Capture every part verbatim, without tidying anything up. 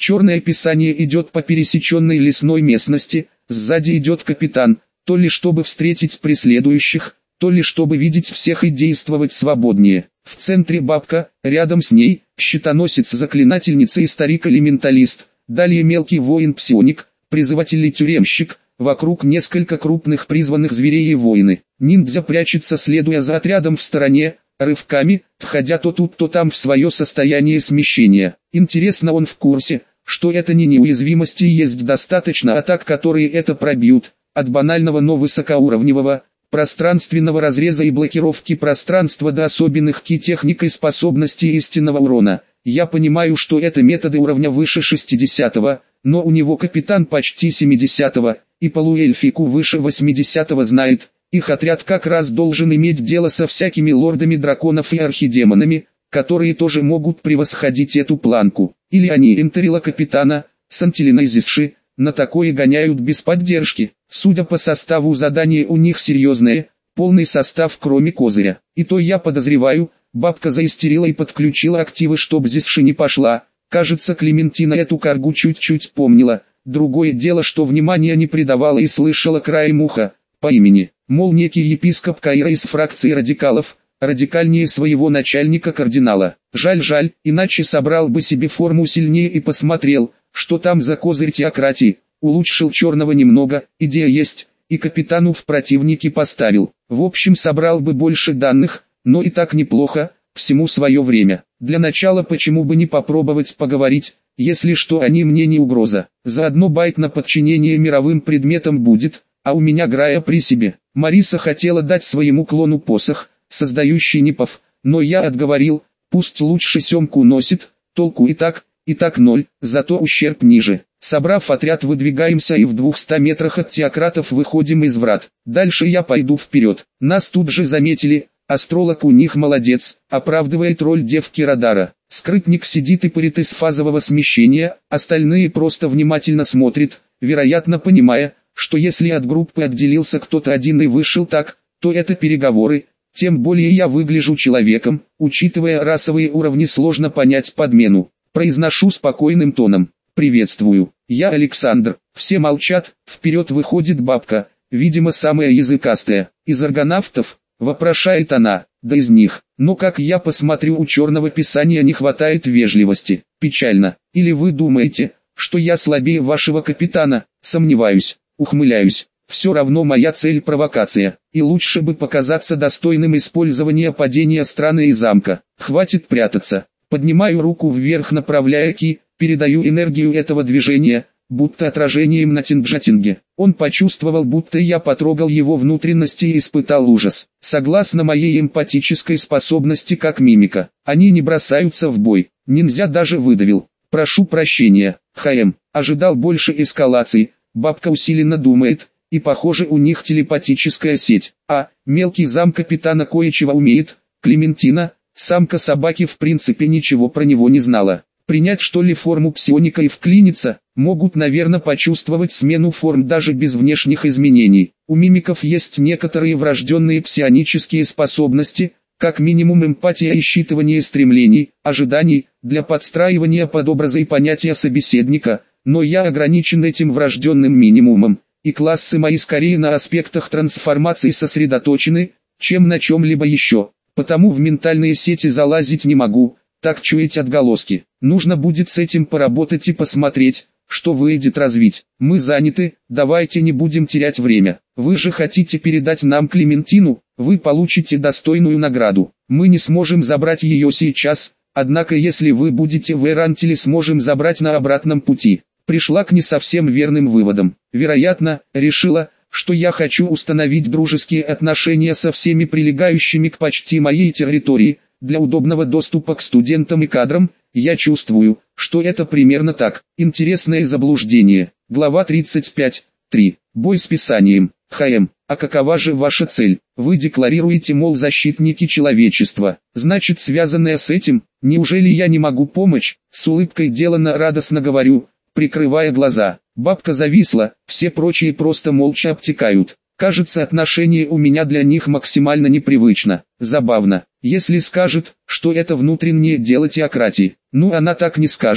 Черное описание идет по пересеченной лесной местности, сзади идет капитан, то ли чтобы встретить преследующих, то ли чтобы видеть всех и действовать свободнее. В центре бабка, рядом с ней, щитоносец-заклинательница и старик-элементалист, далее мелкий воин-псионик, призыватель-тюремщик, вокруг несколько крупных призванных зверей и воины. Ниндзя прячется, следуя за отрядом в стороне, рывками, входя то тут, то там в свое состояние смещения. Интересно, он в курсе, что это не неуязвимости, есть достаточно атак, которые это пробьют, от банального, но высокоуровневого, пространственного разреза и блокировки пространства до особенных ки-техник и способностей истинного урона. Я понимаю, что это методы уровня выше шестидесятого, но у него капитан почти семидесятого, и полуэльфику выше восьмидесятого знает. Их отряд как раз должен иметь дело со всякими лордами драконов и архидемонами, которые тоже могут превосходить эту планку. Или они интерила капитана, сантилинайзисши, на такое гоняют без поддержки. Судя по составу задания, у них серьезное, полный состав кроме козыря. И то я подозреваю, бабка заистерила и подключила активы, чтоб Зисши не пошла. Кажется, Клементина эту каргу чуть-чуть помнила. Другое дело, что внимания не придавала и слышала краем уха, по имени, мол, некий епископ Каира из фракции радикалов, радикальнее своего начальника-кардинала. Жаль-жаль, иначе собрал бы себе форму сильнее и посмотрел, что там за козырь теократии. Улучшил черного немного, идея есть, и капитану в противники поставил. В общем, собрал бы больше данных, но и так неплохо, всему свое время. Для начала почему бы не попробовать поговорить, если что, они мне не угроза. Заодно байк на подчинение мировым предметам будет, а у меня Грая при себе. Мариса хотела дать своему клону посох, создающий непов, но я отговорил, пусть лучше семку носит, толку и так, и так ноль, зато ущерб ниже. Собрав отряд, выдвигаемся и в двухстах метрах от теократов выходим из врат. Дальше я пойду вперед. Нас тут же заметили, астролог у них молодец, оправдывает роль девки радара. Скрытник сидит и парит из фазового смещения, остальные просто внимательно смотрят, вероятно понимая, что если от группы отделился кто-то один и вышел так, то это переговоры. Тем более я выгляжу человеком, учитывая расовые уровни, сложно понять подмену. Произношу спокойным тоном. «Приветствую, я Александр». Все молчат, вперед выходит бабка, видимо самая языкастая. «Из аргонавтов?» – вопрошает она. «Да из них. Но как я посмотрю, у черного писания не хватает вежливости. Печально. Или вы думаете, что я слабее вашего капитана?» Сомневаюсь, ухмыляюсь. Все равно моя цель провокация, и лучше бы показаться достойным использования падения страны и замка. Хватит прятаться. Поднимаю руку вверх, направляя ки, передаю энергию этого движения, будто отражением на тинджатинге. Он почувствовал, будто я потрогал его внутренности и испытал ужас. Согласно моей эмпатической способности как мимика, они не бросаются в бой. Ниндзя даже выдавил. Прошу прощения, ХМ, ожидал больше эскалации. Бабка усиленно думает, и похоже у них телепатическая сеть. А, мелкий зам капитана кое-чего умеет, Клементина, самка собаки в принципе ничего про него не знала. Принять что ли форму псионика и вклиниться, могут наверное почувствовать смену форм даже без внешних изменений. У мимиков есть некоторые врожденные псионические способности, как минимум эмпатия и считывание стремлений, ожиданий, для подстраивания под образы и понятия собеседника, но я ограничен этим врожденным минимумом, и классы мои скорее на аспектах трансформации сосредоточены, чем на чем-либо еще, потому в ментальные сети залазить не могу, так чуять отголоски. Нужно будет с этим поработать и посмотреть, что выйдет развить. Мы заняты, давайте не будем терять время. Вы же хотите передать нам Клементину, вы получите достойную награду. Мы не сможем забрать ее сейчас, однако если вы будете в Эрантиле, сможем забрать на обратном пути. Пришла к не совсем верным выводам. Вероятно, решила, что я хочу установить дружеские отношения со всеми прилегающими к почти моей территории. Для удобного доступа к студентам и кадрам, я чувствую, что это примерно так. Интересное заблуждение. Глава тридцать пять. три. Бой с писанием. ХМ. А какова же ваша цель? Вы декларируете, мол, защитники человечества. Значит, связанное с этим, неужели я не могу помочь? С улыбкой делано радостно говорю, прикрывая глаза. Бабка зависла, все прочие просто молча обтекают. Кажется, отношение у меня для них максимально непривычно. Забавно, если скажет, что это внутреннее дело теократии. Ну она так не скажет,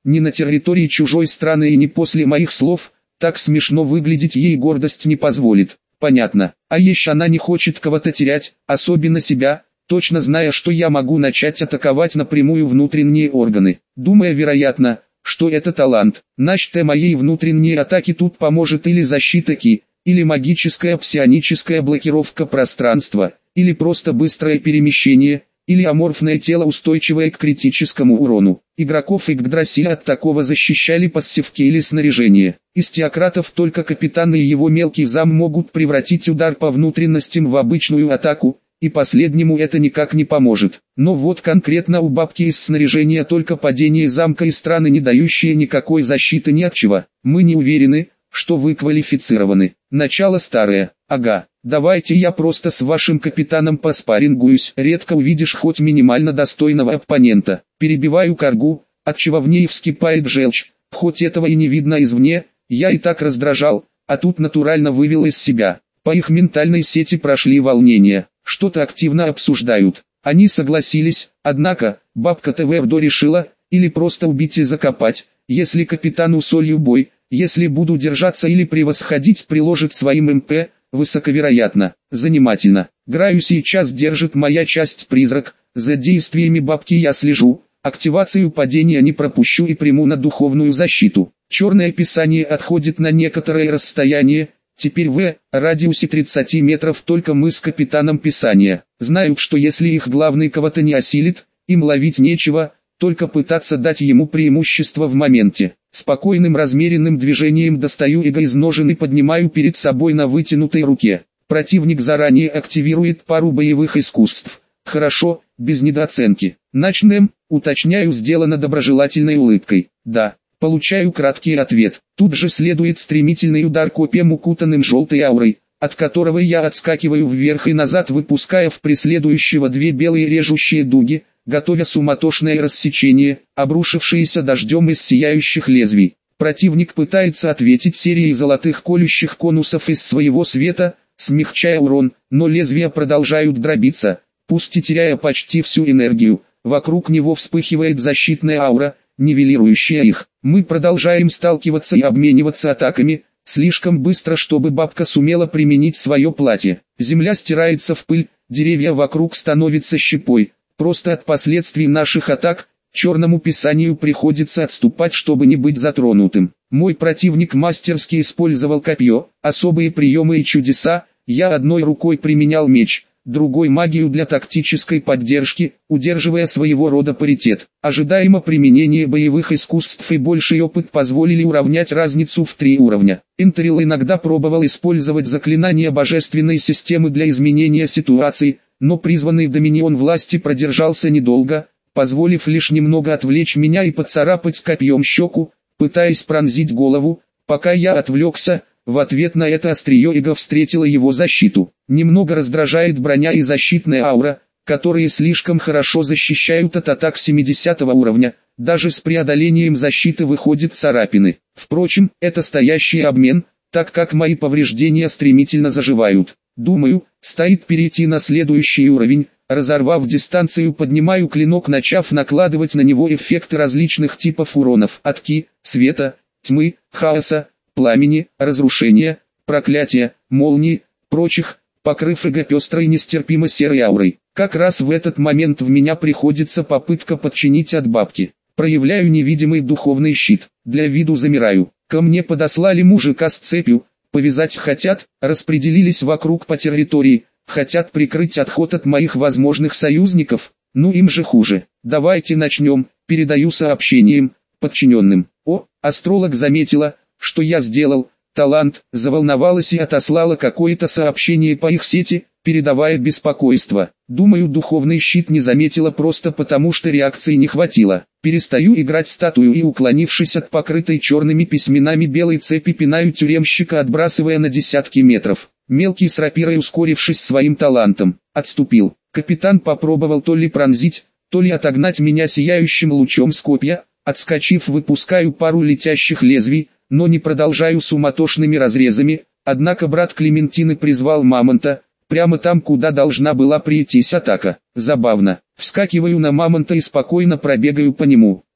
ни на территории чужой страны и ни после моих слов, так смешно выглядеть ей гордость не позволит. Понятно, а еще она не хочет кого-то терять, особенно себя, точно зная, что я могу начать атаковать напрямую внутренние органы, думая вероятно, что это талант. Начатая моей внутренней атаки тут поможет или защита Ки, или магическая псионическая блокировка пространства, или просто быстрое перемещение, или аморфное тело, устойчивое к критическому урону. Игроков Игдрасиля от такого защищали пассивки или снаряжение. Из теократов только капитан и его мелкий зам могут превратить удар по внутренностям в обычную атаку, и последнему это никак не поможет. Но вот конкретно у бабки из снаряжения только падение замка и страны, не дающие никакой защиты ни от чего. Мы не уверены, что вы квалифицированы. Начало старое. Ага, давайте я просто с вашим капитаном поспарингуюсь. Редко увидишь хоть минимально достойного оппонента. Перебиваю Каргу, отчего в ней вскипает желчь. Хоть этого и не видно извне, я и так раздражал, а тут натурально вывел из себя. По их ментальной сети прошли волнения, что-то активно обсуждают. Они согласились, однако, бабка ТВРДО решила, или просто убить и закопать, если капитану солью бой, если буду держаться или превосходить приложит своим МП, высоковероятно, занимательно. Граю сейчас держит моя часть призрак, за действиями бабки я слежу, активацию падения не пропущу и приму на духовную защиту. Черное описание отходит на некоторое расстояние, теперь в радиусе тридцати метров только мы с капитаном Писания. Знают, что если их главный кого-то не осилит, им ловить нечего, только пытаться дать ему преимущество в моменте. Спокойным размеренным движением достаю иго из ножен и поднимаю перед собой на вытянутой руке. Противник заранее активирует пару боевых искусств. Хорошо, без недооценки. Начнем, уточняю, сделано доброжелательной улыбкой. Да. Получаю краткий ответ. Тут же следует стремительный удар копьем, укутанным желтой аурой, от которого я отскакиваю вверх и назад, выпуская в преследующего две белые режущие дуги, готовя суматошное рассечение, обрушившееся дождем из сияющих лезвий. Противник пытается ответить серией золотых колющих конусов из своего света, смягчая урон, но лезвия продолжают дробиться, пусть и теряя почти всю энергию. Вокруг него вспыхивает защитная аура, нивелирующая их. Мы продолжаем сталкиваться и обмениваться атаками, слишком быстро, чтобы бабка сумела применить свое платье. Земля стирается в пыль, деревья вокруг становятся щепой. Просто от последствий наших атак, черному писанию приходится отступать, чтобы не быть затронутым. Мой противник мастерски использовал копье, особые приемы и чудеса, я одной рукой применял меч, другой магию для тактической поддержки, удерживая своего рода паритет. Ожидаемо применение боевых искусств и больший опыт позволили уравнять разницу в три уровня. Энтерил иногда пробовал использовать заклинания божественной системы для изменения ситуации, но призванный доминион власти продержался недолго, позволив лишь немного отвлечь меня и поцарапать копьем щеку, пытаясь пронзить голову. Пока я отвлекся, в ответ на это острие иго встретило его защиту. Немного раздражает броня и защитная аура, которые слишком хорошо защищают от атак семидесятого уровня, даже с преодолением защиты выходят царапины. Впрочем, это стоящий обмен, так как мои повреждения стремительно заживают. Думаю, стоит перейти на следующий уровень. Разорвав дистанцию, поднимаю клинок, начав накладывать на него эффекты различных типов уронов: от ки, света, тьмы, хаоса, пламени, разрушения, проклятия, молнии, прочих, покрыв иго пестрой нестерпимо серой аурой. Как раз в этот момент в меня приходится попытка подчинить от бабки. Проявляю невидимый духовный щит, для виду замираю. Ко мне подослали мужика с цепью, повязать хотят, распределились вокруг по территории, хотят прикрыть отход от моих возможных союзников, ну им же хуже. Давайте начнем, передаю сообщением, подчиненным. О, астролог заметила, что я сделал, талант, заволновалась и отослала какое-то сообщение по их сети, передавая беспокойство. Думаю, духовный щит не заметила просто потому, что реакции не хватило. Перестаю играть статую и, уклонившись от покрытой черными письменами белой цепи, пинаю тюремщика, отбрасывая на десятки метров. Мелкий с рапирой, ускорившись своим талантом, отступил. Капитан попробовал то ли пронзить, то ли отогнать меня сияющим лучом с копья. Отскочив, выпускаю пару летящих лезвий, но не продолжаю суматошными разрезами. Однако брат Клементины призвал мамонта, прямо там, куда должна была прийтись атака. Забавно. Вскакиваю на мамонта и спокойно пробегаю по нему.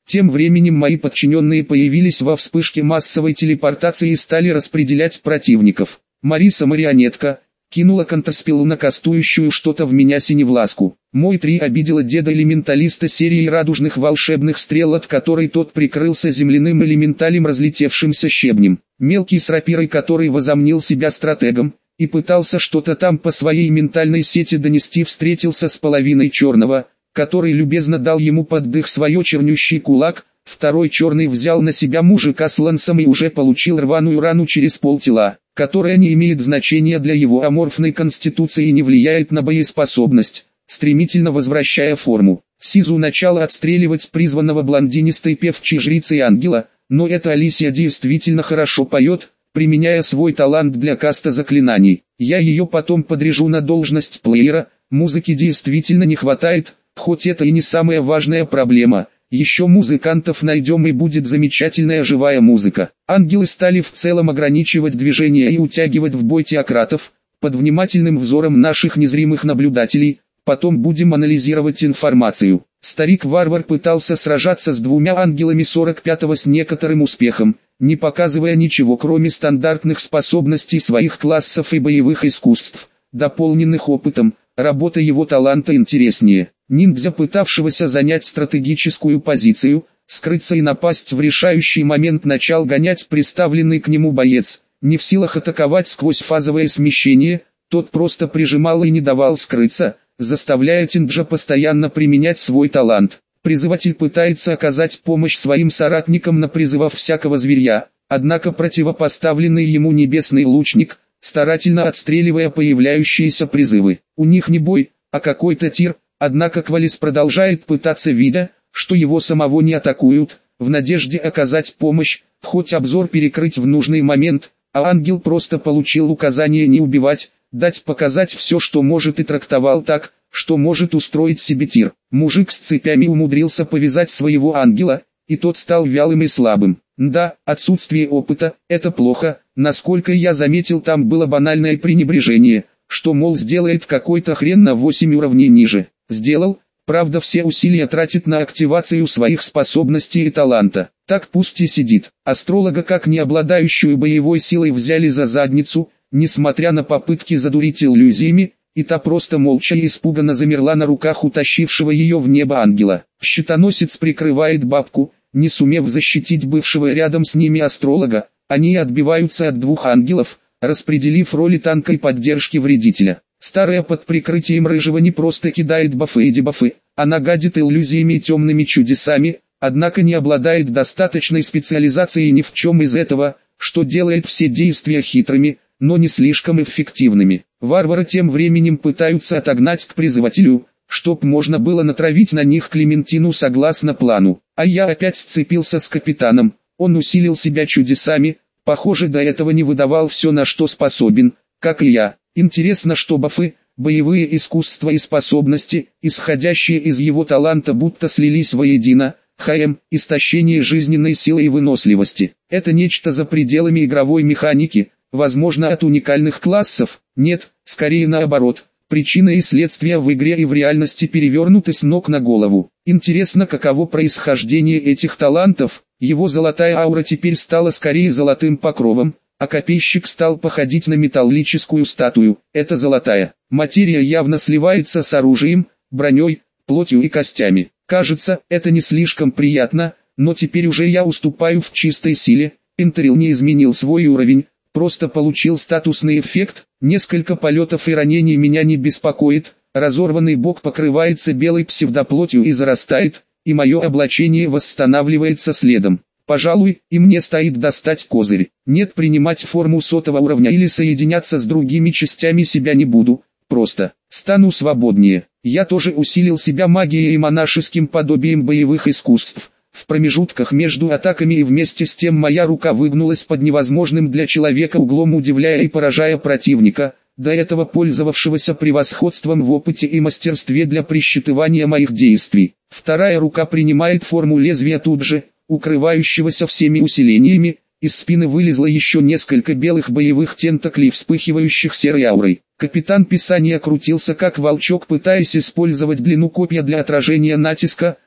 Тем временем мои подчиненные появились во вспышке массовой телепортации и стали распределять противников. Мариса-марионетка кинула контрспелу на кастующую что-то в меня синевласку. Мой три обидела деда-элементалиста серии радужных волшебных стрел, от которой тот прикрылся земляным элементалем, разлетевшимся щебнем. Мелкий с рапирой, который возомнил себя стратегом и пытался что-то там по своей ментальной сети донести, встретился с половиной черного, который любезно дал ему под дых свое чернющий кулак. Второй черный взял на себя мужика с лансом и уже получил рваную рану через полтела, которая не имеет значения для его аморфной конституции и не влияет на боеспособность, стремительно возвращая форму. Сизу начала отстреливать призванного блондинистой певчей жрицей ангела, но эта Алисия действительно хорошо поет, применяя свой талант для каста заклинаний. Я ее потом подрежу на должность плеера, музыки действительно не хватает, хоть это и не самая важная проблема. Еще музыкантов найдем и будет замечательная живая музыка. Ангелы стали в целом ограничивать движение и утягивать в бой теократов, под внимательным взором наших незримых наблюдателей. Потом будем анализировать информацию. Старик-варвар пытался сражаться с двумя ангелами сорок пятого с некоторым успехом, не показывая ничего кроме стандартных способностей своих классов и боевых искусств, дополненных опытом. Работа его таланта интереснее. Ниндзя, пытавшегося занять стратегическую позицию, скрыться и напасть в решающий момент, начал гонять приставленный к нему боец. Не в силах атаковать сквозь фазовое смещение, тот просто прижимал и не давал скрыться, заставляя Тинджа постоянно применять свой талант. Призыватель пытается оказать помощь своим соратникам, напризывав всякого зверья, однако противопоставленный ему небесный лучник, старательно отстреливая появляющиеся призывы. У них не бой, а какой-то тир, однако Квалис продолжает пытаться, видя, что его самого не атакуют, в надежде оказать помощь, хоть обзор перекрыть в нужный момент, а ангел просто получил указание не убивать, дать показать все, что может, и трактовал так, что может устроить себе тир. Мужик с цепями умудрился повязать своего ангела, и тот стал вялым и слабым. Да, отсутствие опыта – это плохо, насколько я заметил, там было банальное пренебрежение, что мол сделает какой-то хрен на восемь уровней ниже. Сделал, правда все усилия тратит на активацию своих способностей и таланта. Так пусть и сидит. Астролога, как не обладающую боевой силой, взяли за задницу, несмотря на попытки задурить иллюзиями, и та просто молча и испуганно замерла на руках утащившего ее в небо ангела. Щитоносец прикрывает бабку, не сумев защитить бывшего рядом с ними астролога. Они отбиваются от двух ангелов, распределив роли танка и поддержки вредителя. Старая под прикрытием рыжего не просто кидает бафы и дебафы, она гадит иллюзиями и темными чудесами, однако не обладает достаточной специализацией ни в чем из этого, что делает все действия хитрыми, но не слишком эффективными. Варвары тем временем пытаются отогнать к призывателю, чтоб можно было натравить на них Клементину согласно плану. А я опять сцепился с капитаном, он усилил себя чудесами, похоже до этого не выдавал все, на что способен, как и я. Интересно, что бафы, боевые искусства и способности, исходящие из его таланта, будто слились воедино. ХМ, истощение жизненной силы и выносливости. Это нечто за пределами игровой механики, возможно от уникальных классов, нет, скорее наоборот. Причина и следствие в игре и в реальности перевернуты с ног на голову. Интересно, каково происхождение этих талантов. Его золотая аура теперь стала скорее золотым покровом, а копейщик стал походить на металлическую статую. Это золотая материя явно сливается с оружием, броней, плотью и костями. Кажется, это не слишком приятно, но теперь уже я уступаю в чистой силе. Интерил не изменил свой уровень, просто получил статусный эффект. Несколько полетов и ранений меня не беспокоит, разорванный бок покрывается белой псевдоплотью и зарастает, и мое облачение восстанавливается следом. Пожалуй, и мне стоит достать козырь. Нет, принимать форму сотого уровня или соединяться с другими частями себя не буду, просто стану свободнее. Я тоже усилил себя магией и монашеским подобием боевых искусств. В промежутках между атаками и вместе с тем моя рука выгнулась под невозможным для человека углом, удивляя и поражая противника, до этого пользовавшегося превосходством в опыте и мастерстве для присчитывания моих действий. Вторая рука принимает форму лезвия тут же, укрывающегося всеми усилениями. Из спины вылезло еще несколько белых боевых тентаклей, вспыхивающих серой аурой. Капитан Писания крутился как волчок, пытаясь использовать длину копья для отражения натиска,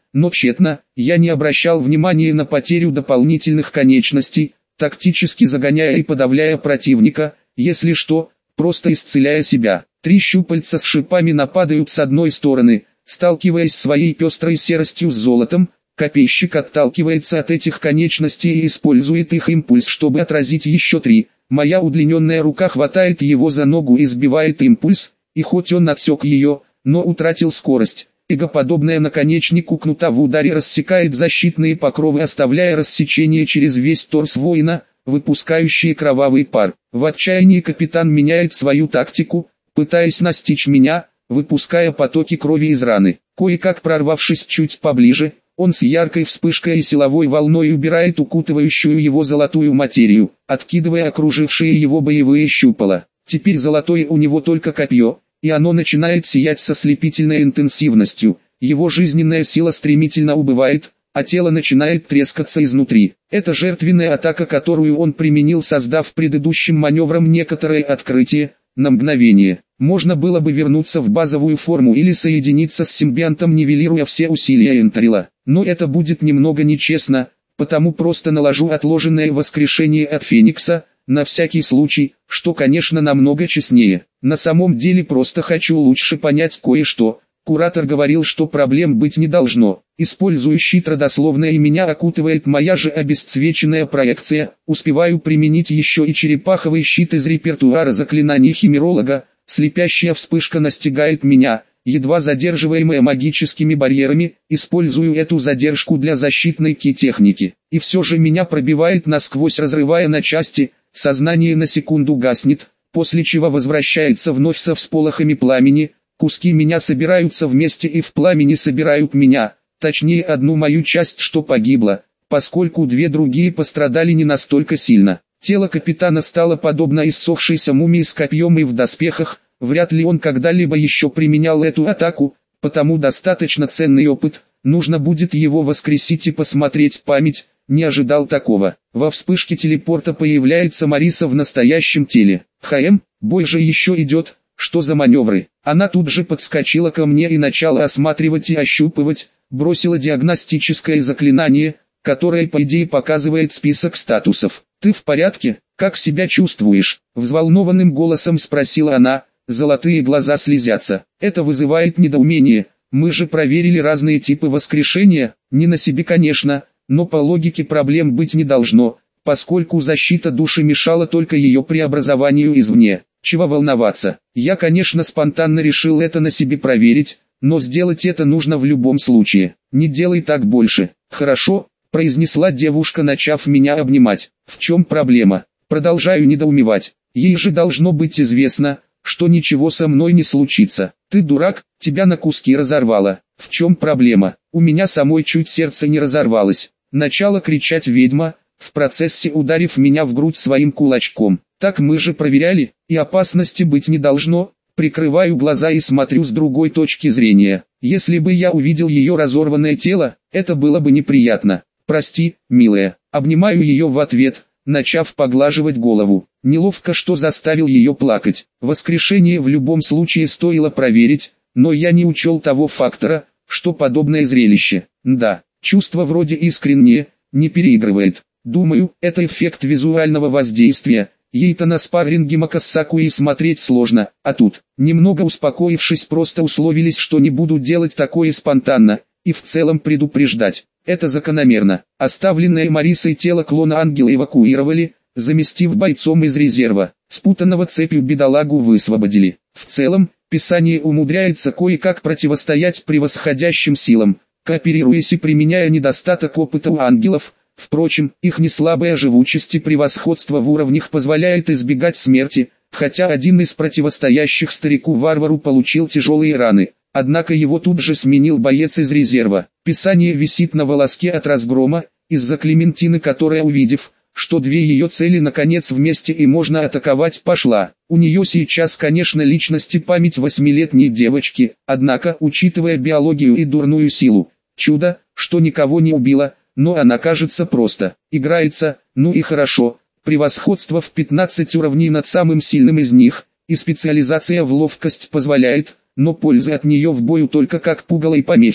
но тщетно. Я не обращал внимания на потерю дополнительных конечностей, тактически загоняя и подавляя противника, если что, просто исцеляя себя. Три щупальца с шипами нападают с одной стороны, сталкиваясь своей пестрой серостью с золотом. Копейщик отталкивается от этих конечностей и использует их импульс, чтобы отразить еще три. Моя удлиненная рука хватает его за ногу и сбивает импульс, и хоть он отсек ее, но утратил скорость. Эгоподобная наконечник у кнута в ударе рассекает защитные покровы, оставляя рассечение через весь торс воина, выпускающие кровавый пар. В отчаянии капитан меняет свою тактику, пытаясь настичь меня, выпуская потоки крови из раны. Кое-как прорвавшись чуть поближе, он с яркой вспышкой и силовой волной убирает укутывающую его золотую материю, откидывая окружившие его боевые щупала. Теперь золотое у него только копье, и оно начинает сиять со слепительной интенсивностью. Его жизненная сила стремительно убывает, а тело начинает трескаться изнутри. Это жертвенная атака, которую он применил, создав предыдущим маневром некоторое открытие. На мгновение можно было бы вернуться в базовую форму или соединиться с симбионтом, нивелируя все усилия Энтрила. Но это будет немного нечестно, потому просто наложу отложенное воскрешение от Феникса, на всякий случай, что, конечно, намного честнее. На самом деле просто хочу лучше понять кое-что. Куратор говорил, что проблем быть не должно. Использую щит родословно, и меня окутывает моя же обесцвеченная проекция. Успеваю применить еще и черепаховый щит из репертуара заклинаний химеролога. Слепящая вспышка настигает меня, едва задерживаемая магическими барьерами. Использую эту задержку для защитной ки-техники. И все же меня пробивает насквозь, разрывая на части. Сознание на секунду гаснет, после чего возвращается вновь со всполохами пламени. Куски меня собираются вместе и в пламени собирают меня, точнее одну мою часть, что погибла, поскольку две другие пострадали не настолько сильно. Тело капитана стало подобно иссохшейся мумии с копьем и в доспехах. Вряд ли он когда-либо еще применял эту атаку, потому достаточно ценный опыт. Нужно будет его воскресить и посмотреть память. Не ожидал такого. Во вспышке телепорта появляется Мариса в настоящем теле. «ХМ, бой же еще идет, что за маневры?» Она тут же подскочила ко мне и начала осматривать и ощупывать, бросила диагностическое заклинание, которое по идее показывает список статусов. «Ты в порядке? Как себя чувствуешь?» Взволнованным голосом спросила она, золотые глаза слезятся. Это вызывает недоумение. Мы же проверили разные типы воскрешения, не на себе, конечно, но по логике проблем быть не должно, поскольку защита души мешала только ее преобразованию извне. Чего волноваться? Я, конечно, спонтанно решил это на себе проверить, но сделать это нужно в любом случае. Не делай так больше. Хорошо, произнесла девушка, начав меня обнимать. В чем проблема? Продолжаю недоумевать. Ей же должно быть известно, что ничего со мной не случится. Ты дурак, тебя на куски разорвало. В чем проблема? У меня самой чуть сердце не разорвалось. Начала кричать ведьма, в процессе ударив меня в грудь своим кулачком. Так мы же проверяли, и опасности быть не должно. Прикрываю глаза и смотрю с другой точки зрения. Если бы я увидел ее разорванное тело, это было бы неприятно. Прости, милая. Обнимаю ее в ответ, начав поглаживать голову. Неловко, что заставил ее плакать. Воскрешение в любом случае стоило проверить, но я не учел того фактора, что подобное зрелище, да, чувство вроде искреннее, не переигрывает. Думаю, это эффект визуального воздействия. Ей-то на спарринге Макасаку и смотреть сложно, а тут, немного успокоившись, просто условились, что не буду делать такое спонтанно, и в целом предупреждать. Это закономерно. Оставленное Марисой тело клона ангела эвакуировали, заместив бойцом из резерва. Спутанного цепью бедолагу высвободили. В целом, Писание умудряется кое-как противостоять превосходящим силам, кооперируясь и применяя недостаток опыта у ангелов. Впрочем, их неслабая живучесть и превосходство в уровнях позволяет избегать смерти, хотя один из противостоящих старику-варвару получил тяжелые раны, однако его тут же сменил боец из резерва. Писание висит на волоске от разгрома, из-за Клементины, которая, увидев, что две ее цели наконец вместе и можно атаковать, пошла. У нее сейчас, конечно, личность и память восьмилетней девочки, однако, учитывая биологию и дурную силу, чудо, что никого не убило. Но она, кажется, просто играется. Ну и хорошо, превосходство в пятнадцать уровней над самым сильным из них, и специализация в ловкость позволяет, но пользы от нее в бою только как пугало и помехи.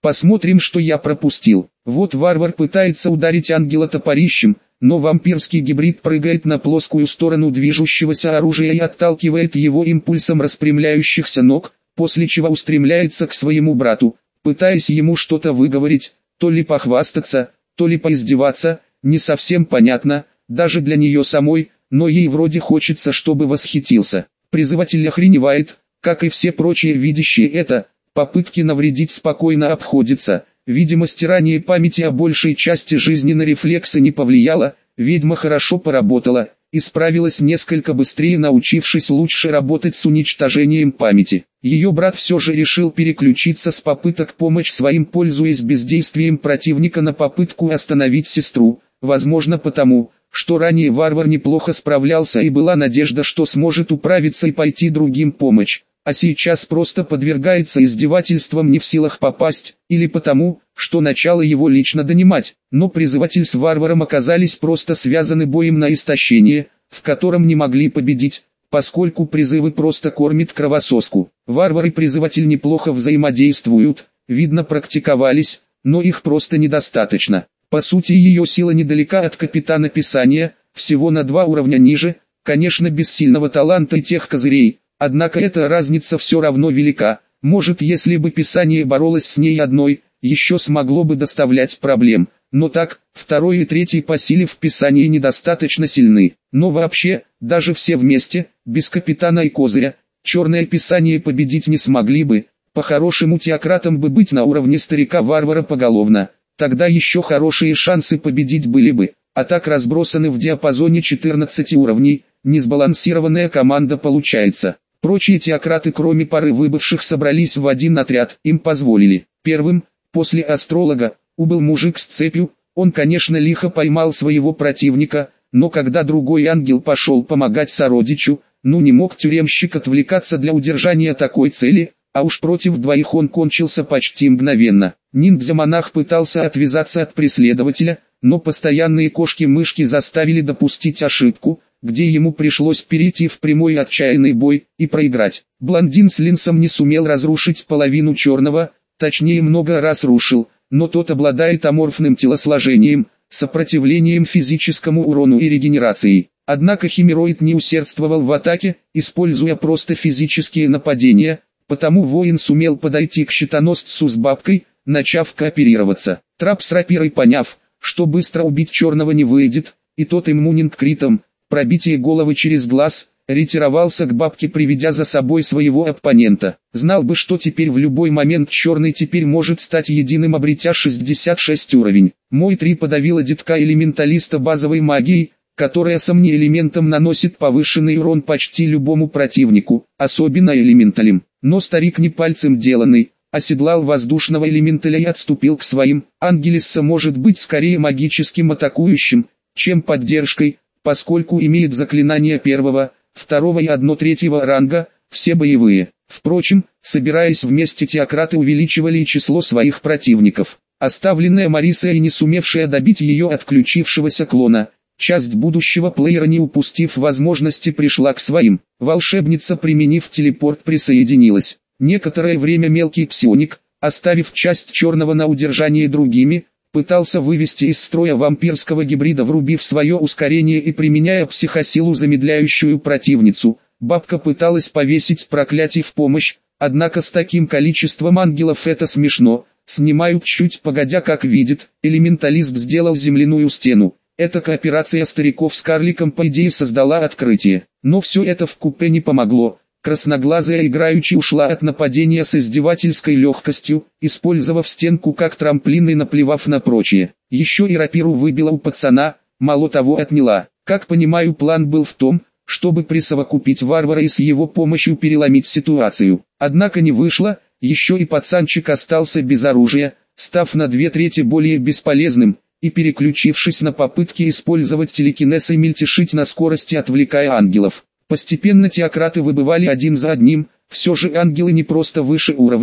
Посмотрим, что я пропустил. Вот варвар пытается ударить ангела топорищем, но вампирский гибрид прыгает на плоскую сторону движущегося оружия и отталкивает его импульсом распрямляющихся ног, после чего устремляется к своему брату, пытаясь ему что-то выговорить, то ли похвастаться, то ли поиздеваться, не совсем понятно, даже для нее самой, но ей вроде хочется, чтобы восхитился. Призыватель охреневает, как и все прочие видящие это, попытки навредить спокойно обходятся. Видимо, стирание памяти о большей части жизни на рефлексы не повлияло, ведьма хорошо поработала и справилась несколько быстрее, научившись лучше работать с уничтожением памяти. Ее брат все же решил переключиться с попыток помочь своим, пользуясь бездействием противника, на попытку остановить сестру, возможно потому, что ранее варвар неплохо справлялся и была надежда, что сможет управиться и пойти другим помочь, а сейчас просто подвергается издевательствам, не в силах попасть, или потому, что начало его лично донимать. Но призыватель с варваром оказались просто связаны боем на истощение, в котором не могли победить, поскольку призывы просто кормит кровососку. Варвар и призыватель неплохо взаимодействуют, видно практиковались, но их просто недостаточно. По сути, ее сила недалека от капитана Писания, всего на два уровня ниже, конечно, без сильного таланта и тех козырей. Однако эта разница все равно велика. Может, если бы Писание боролось с ней одной, еще смогло бы доставлять проблем. Но так, второй и третий по силе в Писании недостаточно сильны. Но вообще, даже все вместе, без Капитана и Козыря, Черное Писание победить не смогли бы. По-хорошему теократам бы быть на уровне старика-варвара поголовно. Тогда еще хорошие шансы победить были бы. А так разбросаны в диапазоне четырнадцати уровней, несбалансированная команда получается. Прочие теократы, кроме пары выбывших, собрались в один отряд. Им позволили. Первым, после астролога, убыл мужик с цепью. Он, конечно, лихо поймал своего противника, но когда другой ангел пошел помогать сородичу, ну не мог тюремщик отвлекаться для удержания такой цели, а уж против двоих он кончился почти мгновенно. Ниндзя-монах пытался отвязаться от преследователя, но постоянные кошки-мышки заставили допустить ошибку, где ему пришлось перейти в прямой отчаянный бой и проиграть. Блондин с линсом не сумел разрушить половину черного, точнее много раз рушил, но тот обладает аморфным телосложением, сопротивлением физическому урону и регенерацией. Однако химероид не усердствовал в атаке, используя просто физические нападения, потому воин сумел подойти к щитоносцу с бабкой, начав кооперироваться. Трап с рапирой, поняв, что быстро убить черного не выйдет, и тот иммунен к критам, пробитие головы через глаз, ретировался к бабке, приведя за собой своего оппонента. Знал бы, что теперь в любой момент черный теперь может стать единым, обретя шестьдесят шесть уровень. Мой три подавила детка элементалиста базовой магией, которая сомни-элементом наносит повышенный урон почти любому противнику, особенно элементалям. Но старик не пальцем деланный, оседлал воздушного элементаля и отступил к своим. Ангелисса может быть скорее магическим атакующим, чем поддержкой, поскольку имеет заклинания первого, второго и одно третьего ранга, все боевые. Впрочем, собираясь вместе, теократы увеличивали и число своих противников. Оставленная Мариса и не сумевшая добить ее отключившегося клона, часть будущего плеера, не упустив возможности, пришла к своим. Волшебница, применив телепорт, присоединилась. Некоторое время мелкий псионик, оставив часть черного на удержание другими, пытался вывести из строя вампирского гибрида, врубив свое ускорение и применяя психосилу, замедляющую противницу. Бабка пыталась повесить проклятие в помощь, однако с таким количеством ангелов это смешно. Снимают чуть погодя, как видит, элементалист сделал земляную стену. Эта кооперация стариков с карликом по идее создала открытие. Но все это вкупе не помогло. Красноглазая играючи ушла от нападения с издевательской легкостью, использовав стенку как трамплин и наплевав на прочее. Еще и рапиру выбила у пацана, мало того отняла. Как понимаю, план был в том, чтобы присовокупить варвара и с его помощью переломить ситуацию. Однако не вышло, еще и пацанчик остался без оружия, став на две трети более бесполезным, и переключившись на попытки использовать телекинез и мельтешить на скорости, отвлекая ангелов. Постепенно теократы выбывали один за одним, все же ангелы не просто выше уровнем,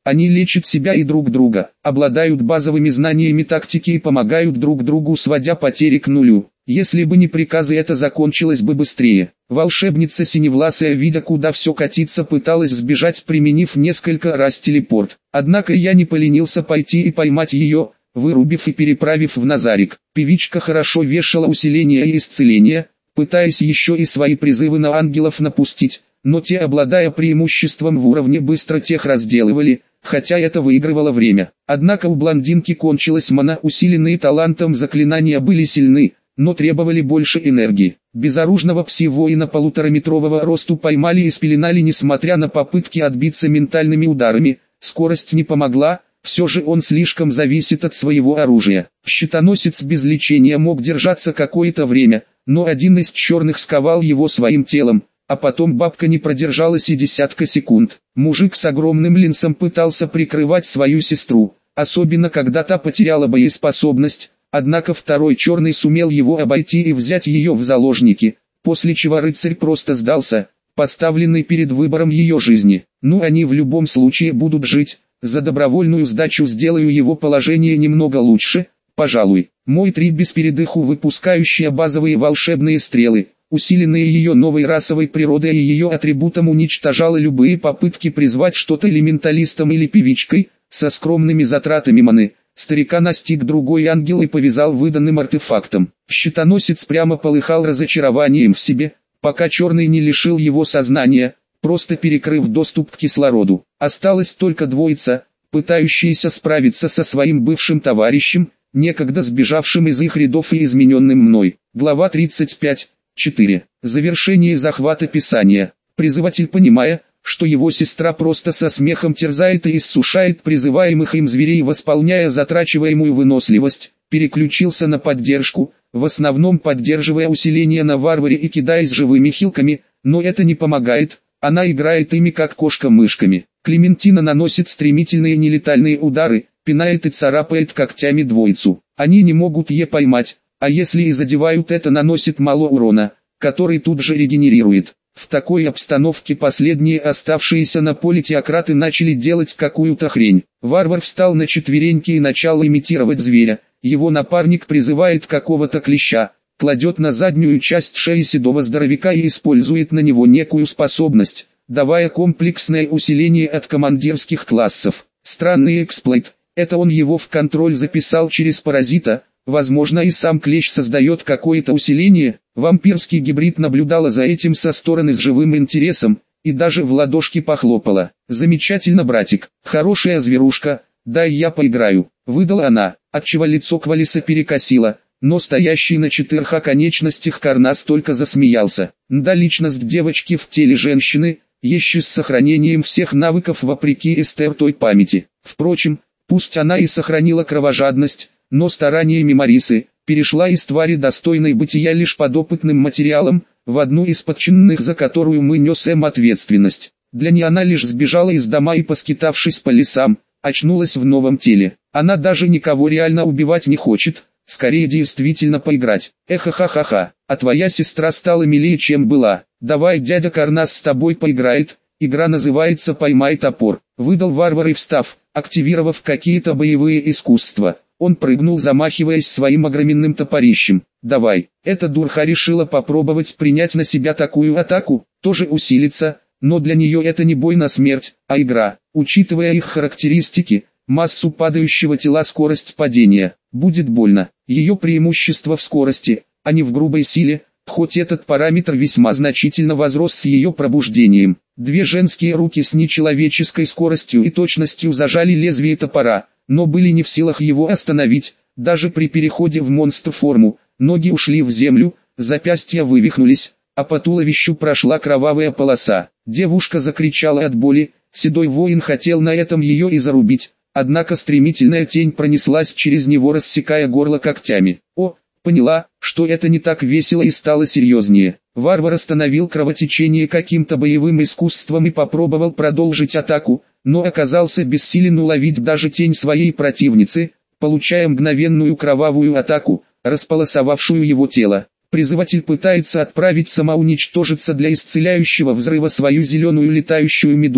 Они лечат себя и друг друга, обладают базовыми знаниями тактики и помогают друг другу, сводя потери к нулю. Если бы не приказы, это закончилось бы быстрее. Волшебница синевласая, видя, куда все катится, пыталась сбежать, применив несколько раз телепорт. Однако я не поленился пойти и поймать ее, вырубив и переправив в Назарик. Певичка хорошо вешала усиление и исцеление, пытаясь еще и свои призывы на ангелов напустить, но те, обладая преимуществом в уровне, быстро тех разделывали, хотя это выигрывало время. Однако у блондинки кончилась мана, усиленные талантом заклинания были сильны, но требовали больше энергии. Безоружного пси-воина полутораметрового росту поймали и спеленали, несмотря на попытки отбиться ментальными ударами. Скорость не помогла, все же он слишком зависит от своего оружия. Щитоносец без лечения мог держаться какое-то время, но один из черных сковал его своим телом, а потом бабка не продержалась и десятка секунд. Мужик с огромным линсом пытался прикрывать свою сестру, особенно когда та потеряла боеспособность, однако второй черный сумел его обойти и взять ее в заложники, после чего рыцарь просто сдался, поставленный перед выбором ее жизни. Ну, они в любом случае будут жить, за добровольную сдачу сделаю его положение немного лучше, пожалуй. Мой три без передыху выпускающая базовые волшебные стрелы, усиленные ее новой расовой природой и ее атрибутом, уничтожала любые попытки призвать что-то элементалистом или певичкой. Со скромными затратами маны, старика настиг другой ангел и повязал выданным артефактом. Щитоносец прямо полыхал разочарованием в себе, пока черный не лишил его сознания, просто перекрыв доступ к кислороду. Осталась только двоица, пытающаяся справиться со своим бывшим товарищем, некогда сбежавшим из их рядов и измененным мной. Глава тридцать пять, четыре. Завершение захвата писания. Призыватель, понимая, что его сестра просто со смехом терзает и иссушает призываемых им зверей, восполняя затрачиваемую выносливость, переключился на поддержку, в основном поддерживая усиление на варваре и кидаясь живыми хилками, но это не помогает, она играет ими как кошка-мышками. Клементина наносит стремительные нелетальные удары, пинает и царапает когтями двоицу. Они не могут ее поймать, а если и задевают, это наносит мало урона, который тут же регенерирует. В такой обстановке последние оставшиеся на поле теократы начали делать какую-то хрень. Варвар встал на четвереньки и начал имитировать зверя. Его напарник призывает какого-то клеща, кладет на заднюю часть шеи седого здоровяка и использует на него некую способность, давая комплексное усиление от командирских классов. Странный эксплойт. Это он его в контроль записал через паразита. Возможно, и сам клещ создает какое-то усиление. Вампирский гибрид наблюдала за этим со стороны с живым интересом, и даже в ладошки похлопала. «Замечательно, братик, хорошая зверушка, дай я поиграю», — выдала она, отчего лицо Квалиса перекосило, но стоящий на четырех конечностях Карнас только засмеялся. Да, личность девочки в теле женщины, еще с сохранением всех навыков вопреки эстертой памяти. Впрочем, пусть она и сохранила кровожадность, но стараниями Марисы, перешла из твари достойной бытия лишь подопытным материалом, в одну из подчиненных, за которую мы несем ответственность. Для нее она лишь сбежала из дома и, поскитавшись по лесам, очнулась в новом теле. Она даже никого реально убивать не хочет, скорее действительно поиграть. Эхо-ха-ха-ха, а твоя сестра стала милее, чем была. Давай, дядя Карнас с тобой поиграет, игра называется «Поймай топор», выдал варвар и, встав, активировав какие-то боевые искусства. Он прыгнул, замахиваясь своим огроменным топорищем. «Давай». Эта дурха решила попробовать принять на себя такую атаку, тоже усилиться, но для нее это не бой на смерть, а игра. Учитывая их характеристики, массу падающего тела, скорость падения, будет больно. Ее преимущество в скорости, а не в грубой силе, хоть этот параметр весьма значительно возрос с ее пробуждением. Две женские руки с нечеловеческой скоростью и точностью зажали лезвие топора, но были не в силах его остановить. Даже при переходе в монстр-форму, ноги ушли в землю, запястья вывихнулись, а по туловищу прошла кровавая полоса. Девушка закричала от боли, седой воин хотел на этом ее и зарубить, однако стремительная тень пронеслась через него, рассекая горло когтями. О, поняла, что это не так весело, и стало серьезнее. Варвар остановил кровотечение каким-то боевым искусством и попробовал продолжить атаку, но оказался бессилен уловить даже тень своей противницы, получая мгновенную кровавую атаку, располосовавшую его тело. Призыватель пытается отправить самоуничтожиться для исцеляющего взрыва свою зеленую летающую медузу,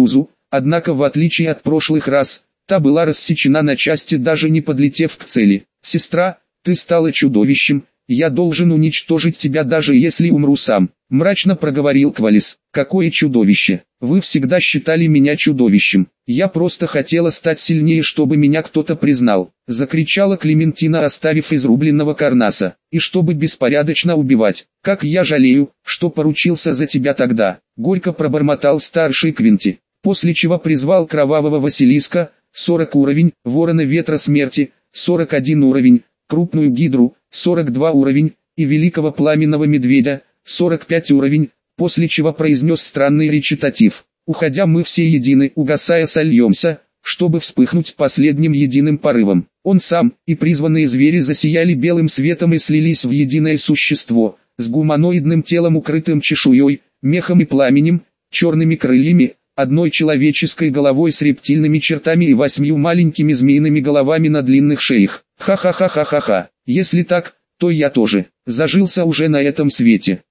однако в отличие от прошлых раз, та была рассечена на части, даже не подлетев к цели. «Сестра, ты стала чудовищем, я должен уничтожить тебя, даже если умру сам», — мрачно проговорил Квалис. «Какое чудовище? Вы всегда считали меня чудовищем. Я просто хотела стать сильнее, чтобы меня кто-то признал», — закричала Клементина, оставив изрубленного Карнаса. «И чтобы беспорядочно убивать. Как я жалею, что поручился за тебя тогда», — горько пробормотал старший Квинти. После чего призвал кровавого Василиска, сорок уровень, ворона ветра смерти, сорок один уровень, крупную гидру, сорок два уровень, и великого пламенного медведя, сорок пять уровень, после чего произнес странный речитатив. «Уходя мы все едины, угасая сольемся, чтобы вспыхнуть последним единым порывом». Он сам и призванные звери засияли белым светом и слились в единое существо, с гуманоидным телом, укрытым чешуей, мехом и пламенем, черными крыльями, одной человеческой головой с рептильными чертами и восьмью маленькими змеиными головами на длинных шеях. Ха-ха-ха-ха-ха-ха. Если так, то я тоже зажился уже на этом свете.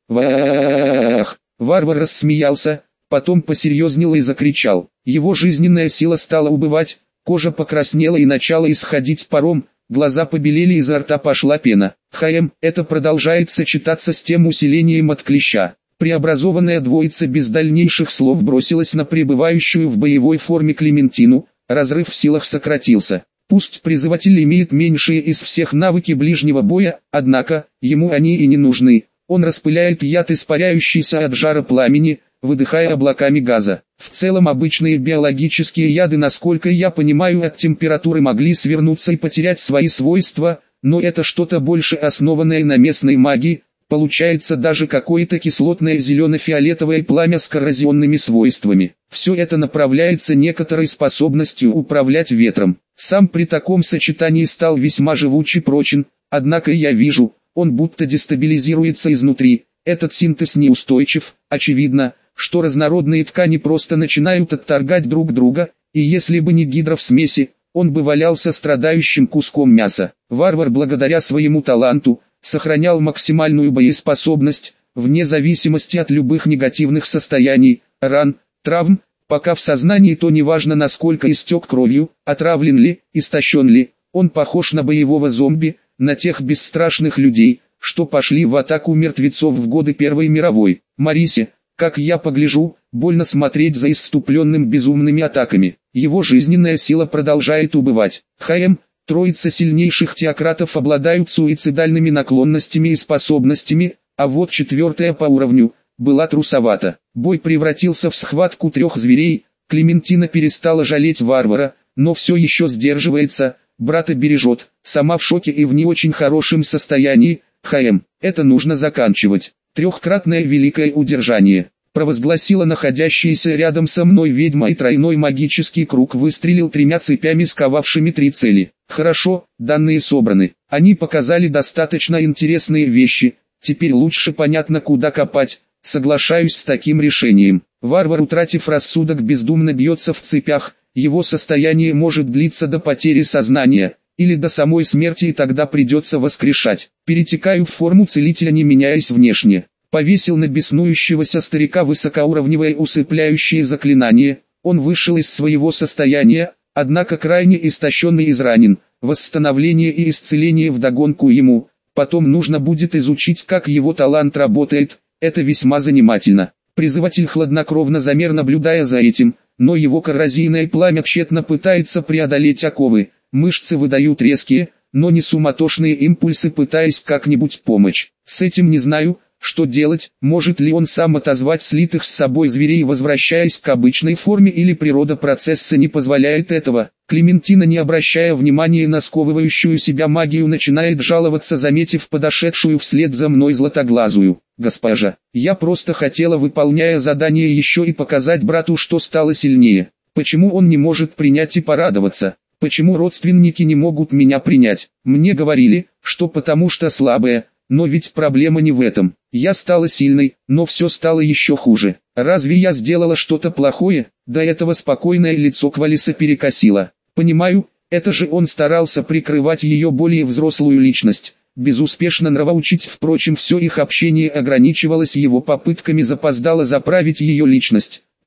Вах! Варвар рассмеялся, потом посерьезнел и закричал. Его жизненная сила стала убывать, кожа покраснела и начала исходить паром, глаза побелели, изо рта пошла пена. Хм, это продолжает сочетаться с тем усилением от клеща. Преобразованная двоица без дальнейших слов бросилась на пребывающую в боевой форме Клементину, разрыв в силах сократился. Пусть призыватель имеет меньшие из всех навыки ближнего боя, однако, ему они и не нужны. Он распыляет яд, испаряющийся от жара пламени, выдыхая облаками газа. В целом обычные биологические яды, насколько я понимаю, от температуры могли свернуться и потерять свои свойства, но это что-то больше основанное на местной магии. Получается даже какое-то кислотное зелено-фиолетовое пламя с коррозионными свойствами. Все это направляется некоторой способностью управлять ветром. Сам при таком сочетании стал весьма живуч и прочен, однако я вижу, он будто дестабилизируется изнутри. Этот синтез неустойчив, очевидно, что разнородные ткани просто начинают отторгать друг друга, и если бы не гидра в смеси, он бы валялся страдающим куском мяса. Варвар, благодаря своему таланту, сохранял максимальную боеспособность, вне зависимости от любых негативных состояний, ран, травм, пока в сознании, то неважно, насколько истек кровью, отравлен ли, истощен ли, он похож на боевого зомби, на тех бесстрашных людей, что пошли в атаку мертвецов в годы Первой мировой. Марисе, как я погляжу, больно смотреть за исступленным безумными атаками. Его жизненная сила продолжает убывать. Хм. Троица сильнейших теократов обладают суицидальными наклонностями и способностями, а вот четвертая по уровню была трусовата. Бой превратился в схватку трех зверей, Клементина перестала жалеть варвара, но все еще сдерживается, брата бережет, сама в шоке и в не очень хорошем состоянии. Хм, это нужно заканчивать. Трехкратное великое удержание. Провозгласила находящаяся рядом со мной ведьма, и тройной магический круг выстрелил тремя цепями, сковавшими три цели. Хорошо, данные собраны. Они показали достаточно интересные вещи, теперь лучше понятно, куда копать. Соглашаюсь с таким решением. Варвар, утратив рассудок, бездумно бьется в цепях, его состояние может длиться до потери сознания, или до самой смерти, и тогда придется воскрешать. Перетекаю в форму целителя, не меняясь внешне. Повесил на беснующегося старика высокоуровневое усыпляющее заклинание. Он вышел из своего состояния, однако крайне истощенный и изранен. Восстановление и исцеление вдогонку ему. Потом нужно будет изучить, как его талант работает. Это весьма занимательно. Призыватель хладнокровно замер, наблюдая за этим, но его коррозийное пламя тщетно пытается преодолеть оковы. Мышцы выдают резкие, но не суматошные импульсы, пытаясь как-нибудь помочь. С этим не знаю, что делать, может ли он сам отозвать слитых с собой зверей, возвращаясь к обычной форме, или природа процесса не позволяет этого. Клементина, не обращая внимания на сковывающую себя магию, начинает жаловаться, заметив подошедшую вслед за мной златоглазую. «Госпожа, я просто хотела, выполняя задание, еще и показать брату, что стало сильнее. Почему он не может принять и порадоваться? Почему родственники не могут меня принять? Мне говорили, что потому что слабая, но ведь проблема не в этом. Я стала сильной, но все стало еще хуже. Разве я сделала что-то плохое?» До этого спокойное лицо Квалиса перекосило. «Понимаю, это же он старался прикрывать ее более взрослую личность, безуспешно нравоучить. Впрочем, все их общение ограничивалось его попытками запоздало заправить ее личность.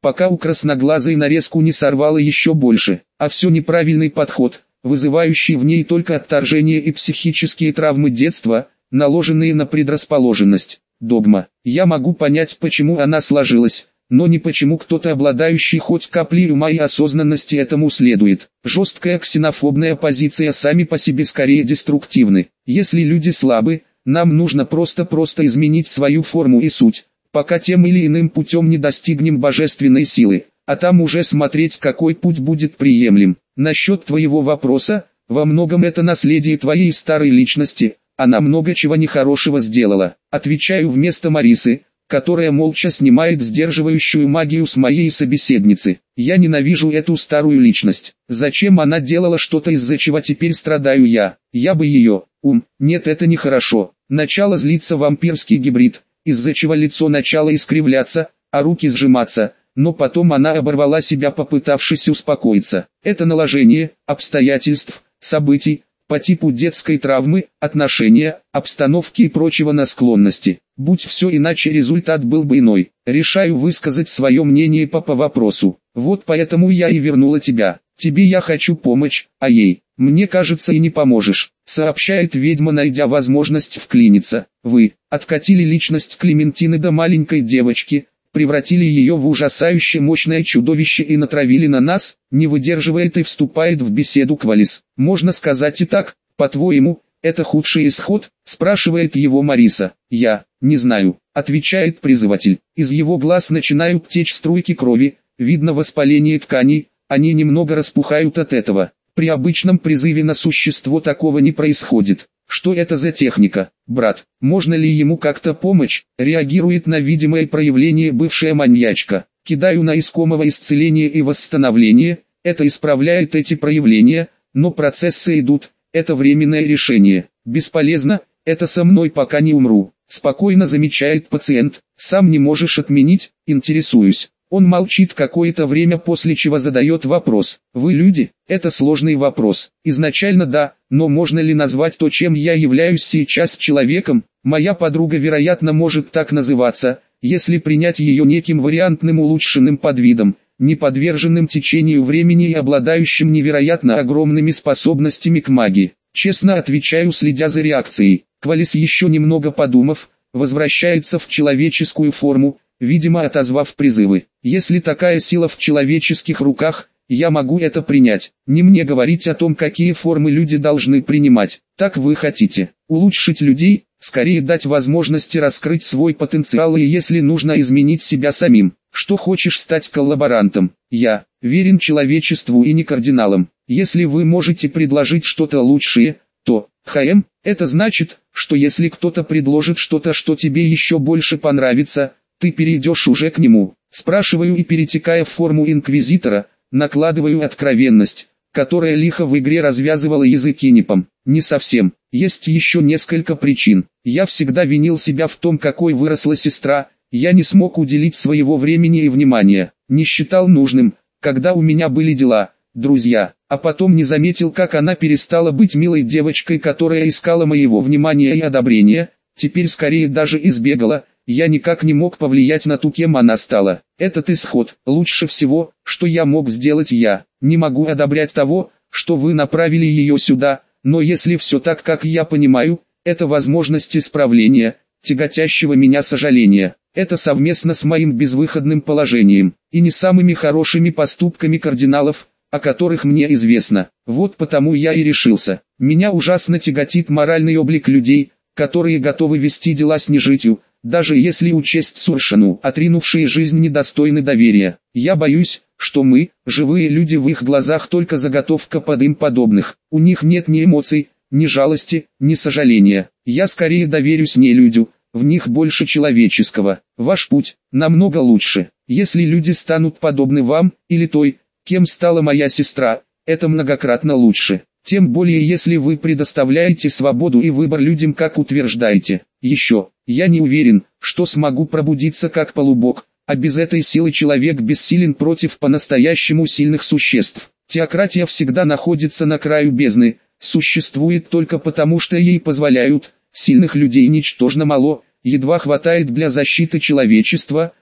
пока у красноглазой нарезку не сорвало еще больше, а все неправильный подход, вызывающий в ней только отторжение и психические травмы детства, наложенные на предрасположенность. Догма. Я могу понять, почему она сложилась, но не почему кто-то, обладающий хоть каплей ума и осознанности, этому следует. Жесткая ксенофобная позиция сами по себе скорее деструктивны. Если люди слабы, нам нужно просто-просто изменить свою форму и суть, пока тем или иным путем не достигнем божественной силы, а там уже смотреть, какой путь будет приемлем. Насчет твоего вопроса, во многом это наследие твоей старой личности, она много чего нехорошего сделала. Отвечаю вместо Марисы, которая молча снимает сдерживающую магию с моей собеседницы. Я ненавижу эту старую личность. Зачем она делала что-то, из-за чего теперь страдаю я? Я бы ее... Ум, нет, это нехорошо. Начало злиться вампирский гибрид, из-за чего лицо начало искривляться, а руки сжиматься, но потом она оборвала себя, попытавшись успокоиться. Это наложение обстоятельств, событий, по типу детской травмы, отношения, обстановки и прочего на склонности. Будь все иначе, результат был бы иной. Решаю высказать свое мнение по по вопросу. Вот поэтому я и вернула тебя. Тебе я хочу помочь, а ей, мне кажется, и не поможешь, сообщает ведьма, найдя возможность вклиниться. Вы откатили личность Клементины до маленькой девочки, превратили ее в ужасающе мощное чудовище и натравили на нас, не выдерживает и вступает в беседу Квалис. Можно сказать и так, по-твоему, это худший исход, спрашивает его Мариса. Я не знаю, отвечает призыватель. Из его глаз начинают течь струйки крови, видно воспаление тканей, они немного распухают от этого. При обычном призыве на существо такого не происходит. Что это за техника, брат? Можно ли ему как-то помочь? Реагирует на видимое проявление бывшая маньячка. Кидаю на искомого исцеление и восстановление. Это исправляет эти проявления, но процессы идут. Это временное решение. Бесполезно, это со мной пока не умру. Спокойно замечает пациент. Сам не можешь отменить? Интересуюсь. Он молчит какое-то время, после чего задает вопрос. Вы люди? Это сложный вопрос. Изначально да, но можно ли назвать то, чем я являюсь сейчас, человеком? Моя подруга, вероятно, может так называться, если принять ее неким вариантным улучшенным подвидом, не подверженным течению времени и обладающим невероятно огромными способностями к магии. Честно отвечаю, следя за реакцией. Квалис, еще немного подумав, возвращается в человеческую форму, видимо отозвав призывы. Если такая сила в человеческих руках, я могу это принять. Не мне говорить о том, какие формы люди должны принимать. Так вы хотите улучшить людей, скорее дать возможности раскрыть свой потенциал, и если нужно, изменить себя самим. Что хочешь стать коллаборантом? Я верен человечеству и не кардиналам. Если вы можете предложить что-то лучшее, то, хм, это значит, что если кто-то предложит что-то, что тебе еще больше понравится, ты перейдешь уже к нему. Спрашиваю и, перетекая в форму инквизитора, накладываю откровенность, которая лихо в игре развязывала языки Нипом. Не совсем. Есть еще несколько причин. Я всегда винил себя в том, какой выросла сестра. Я не смог уделить своего времени и внимания. Не считал нужным, когда у меня были дела, друзья. А потом не заметил, как она перестала быть милой девочкой, которая искала моего внимания и одобрения. Теперь скорее даже избегала. Я никак не мог повлиять на ту, кем она стала. Этот исход лучше всего, что я мог сделать я. Не могу одобрять того, что вы направили ее сюда, но если все так, как я понимаю, это возможность исправления, тяготящего меня сожаления. Это совместно с моим безвыходным положением, и не самыми хорошими поступками кардиналов, о которых мне известно. Вот потому я и решился. Меня ужасно тяготит моральный облик людей, которые готовы вести дела с нежитью, даже если учесть Суршину, отринувшие жизнь, недостойны доверия. Я боюсь, что мы, живые люди, в их глазах только заготовка под им подобных. У них нет ни эмоций, ни жалости, ни сожаления. Я скорее доверюсь нелюдю, в них больше человеческого. Ваш путь намного лучше. Если люди станут подобны вам, или той, кем стала моя сестра, это многократно лучше. Тем более, если вы предоставляете свободу и выбор людям, как утверждаете. Еще, я не уверен, что смогу пробудиться как полубог, а без этой силы человек бессилен против по-настоящему сильных существ. Теократия всегда находится на краю бездны, существует только потому, что ей позволяют. Сильных людей ничтожно мало, едва хватает для защиты человечества,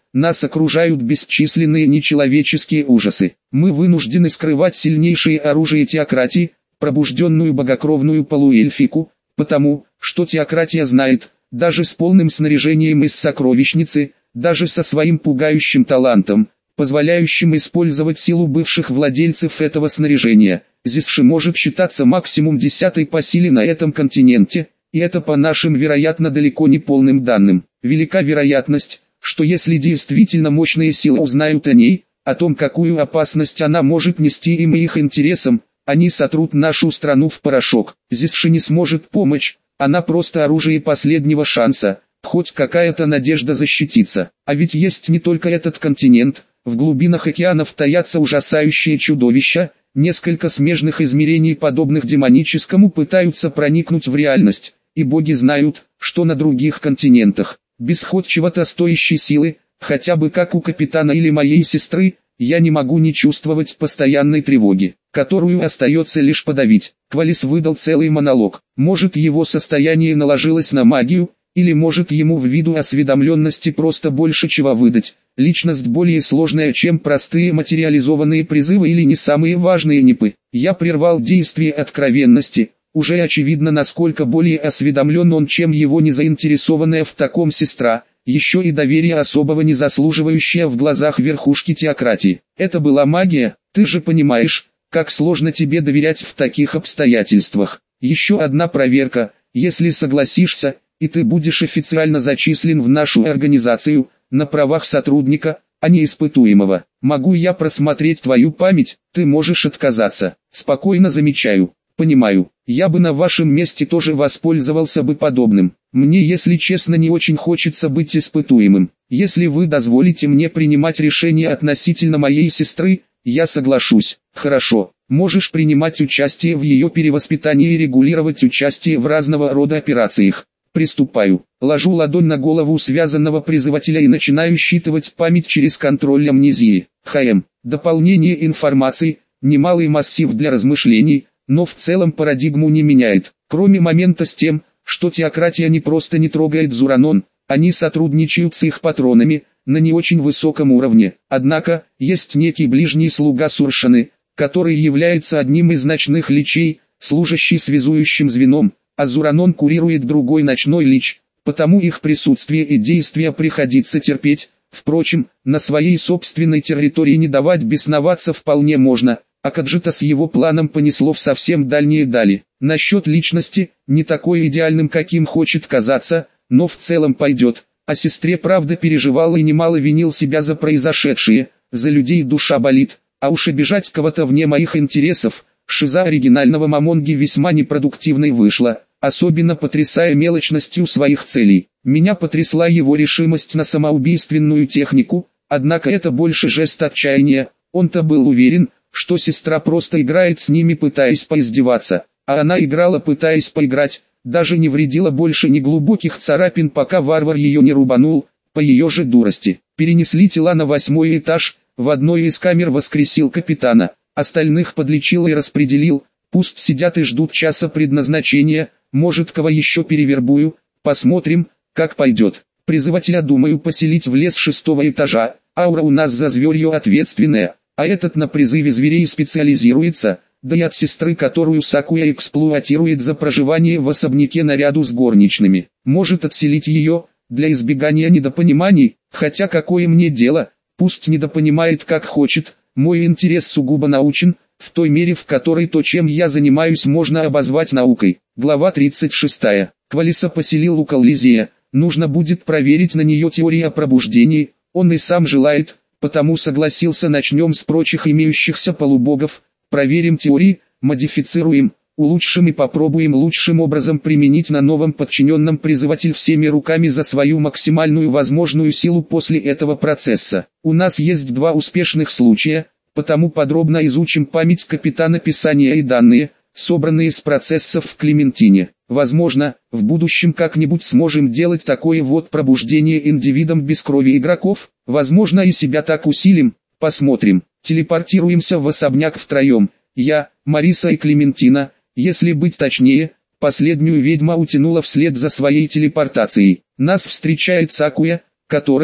нас окружают бесчисленные нечеловеческие ужасы. Мы вынуждены скрывать сильнейшее оружие теократии, пробужденную богокровную полуэльфику, потому, что теократия знает, даже с полным снаряжением из сокровищницы, даже со своим пугающим талантом, позволяющим использовать силу бывших владельцев этого снаряжения, Зисши может считаться максимум десятой по силе на этом континенте, и это по нашим вероятно далеко не полным данным. Велика вероятность, что если действительно мощные силы узнают о ней, о том, какую опасность она может нести им и их интересам, они сотрут нашу страну в порошок. Зисши не сможет помочь, она просто оружие последнего шанса, хоть какая-то надежда защититься. А ведь есть не только этот континент, в глубинах океанов таятся ужасающие чудовища, несколько смежных измерений, подобных демоническому, пытаются проникнуть в реальность, и боги знают, что на других континентах, без хоть чего-то стоящей силы, хотя бы как у капитана или моей сестры, я не могу не чувствовать постоянной тревоги, которую остается лишь подавить. Квалис выдал целый монолог. Может, его состояние наложилось на магию, или может ему в виду осведомленности просто больше чего выдать. Личность более сложная, чем простые материализованные призывы или не самые важные непы. Я прервал действие откровенности. Уже очевидно, насколько более осведомлен он, чем его незаинтересованная в таком сестра, еще и доверие особого не заслуживающее в глазах верхушки теократии. Это была магия, ты же понимаешь, как сложно тебе доверять в таких обстоятельствах. Еще одна проверка, если согласишься, и ты будешь официально зачислен в нашу организацию, на правах сотрудника, а не испытуемого. Могу я просмотреть твою память? Ты можешь отказаться. Спокойно замечаю. Понимаю, я бы на вашем месте тоже воспользовался бы подобным. Мне, если честно, не очень хочется быть испытуемым. Если вы дозволите мне принимать решения относительно моей сестры, я соглашусь. Хорошо, можешь принимать участие в ее перевоспитании и регулировать участие в разного рода операциях. Приступаю. Ложу ладонь на голову связанного призывателя и начинаю считывать память через контроль амнезии. ХМ. Дополнение информации, немалый массив для размышлений, но в целом парадигму не меняет. Кроме момента с тем, что теократия не просто не трогает Зуранон, они сотрудничают с их патронами, на не очень высоком уровне. Однако, есть некий ближний слуга Суршаны, который является одним из ночных личей, служащий связующим звеном, а Зуранон курирует другой ночной лич, потому их присутствие и действия приходится терпеть. Впрочем, на своей собственной территории не давать бесноваться вполне можно, а Каджита с его планом понесло в совсем дальние дали. Насчет личности, не такой идеальным, каким хочет казаться, но в целом пойдет. О сестре правда переживал и немало винил себя за произошедшее, за людей душа болит, а уж обижать кого-то вне моих интересов, шиза оригинального Мамонги весьма непродуктивной вышла, особенно потрясая мелочностью своих целей. Меня потрясла его решимость на самоубийственную технику, однако это больше жест отчаяния, он-то был уверен, что сестра просто играет с ними, пытаясь поиздеваться, а она играла, пытаясь поиграть, даже не вредила больше ни глубоких царапин, пока варвар ее не рубанул, по ее же дурости. Перенесли тела на восьмой этаж, в одной из камер воскресил капитана, остальных подлечил и распределил, пусть сидят и ждут часа предназначения, может кого еще перевербую, посмотрим, как пойдет. Призывателя думаю поселить в лес шестого этажа, аура у нас за зверье ответственная. А этот на призыве зверей специализируется, да и от сестры, которую Сакуя эксплуатирует за проживание в особняке наряду с горничными. Может отселить ее, для избегания недопониманий, хотя какое мне дело, пусть недопонимает как хочет, мой интерес сугубо научен, в той мере, в которой то, чем я занимаюсь, можно обозвать наукой. Глава тридцать шестая. Квалиса поселил у Каллизия, нужно будет проверить на нее теорию о пробуждении, он и сам желает, потому согласился. Начнем с прочих имеющихся полубогов, проверим теории, модифицируем, улучшим и попробуем лучшим образом применить на новом подчиненном призыватель всеми руками за свою максимальную возможную силу после этого процесса. У нас есть два успешных случая, потому подробно изучим память капитана, писания и данные, собранные с процессов в Клементине. Возможно, в будущем как-нибудь сможем делать такое вот пробуждение индивидом без крови игроков, возможно и себя так усилим, посмотрим. Телепортируемся в особняк втроем, я, Мариса и Клементина, если быть точнее, последнюю ведьма утянула вслед за своей телепортацией. Нас встречает Сакуя, которая,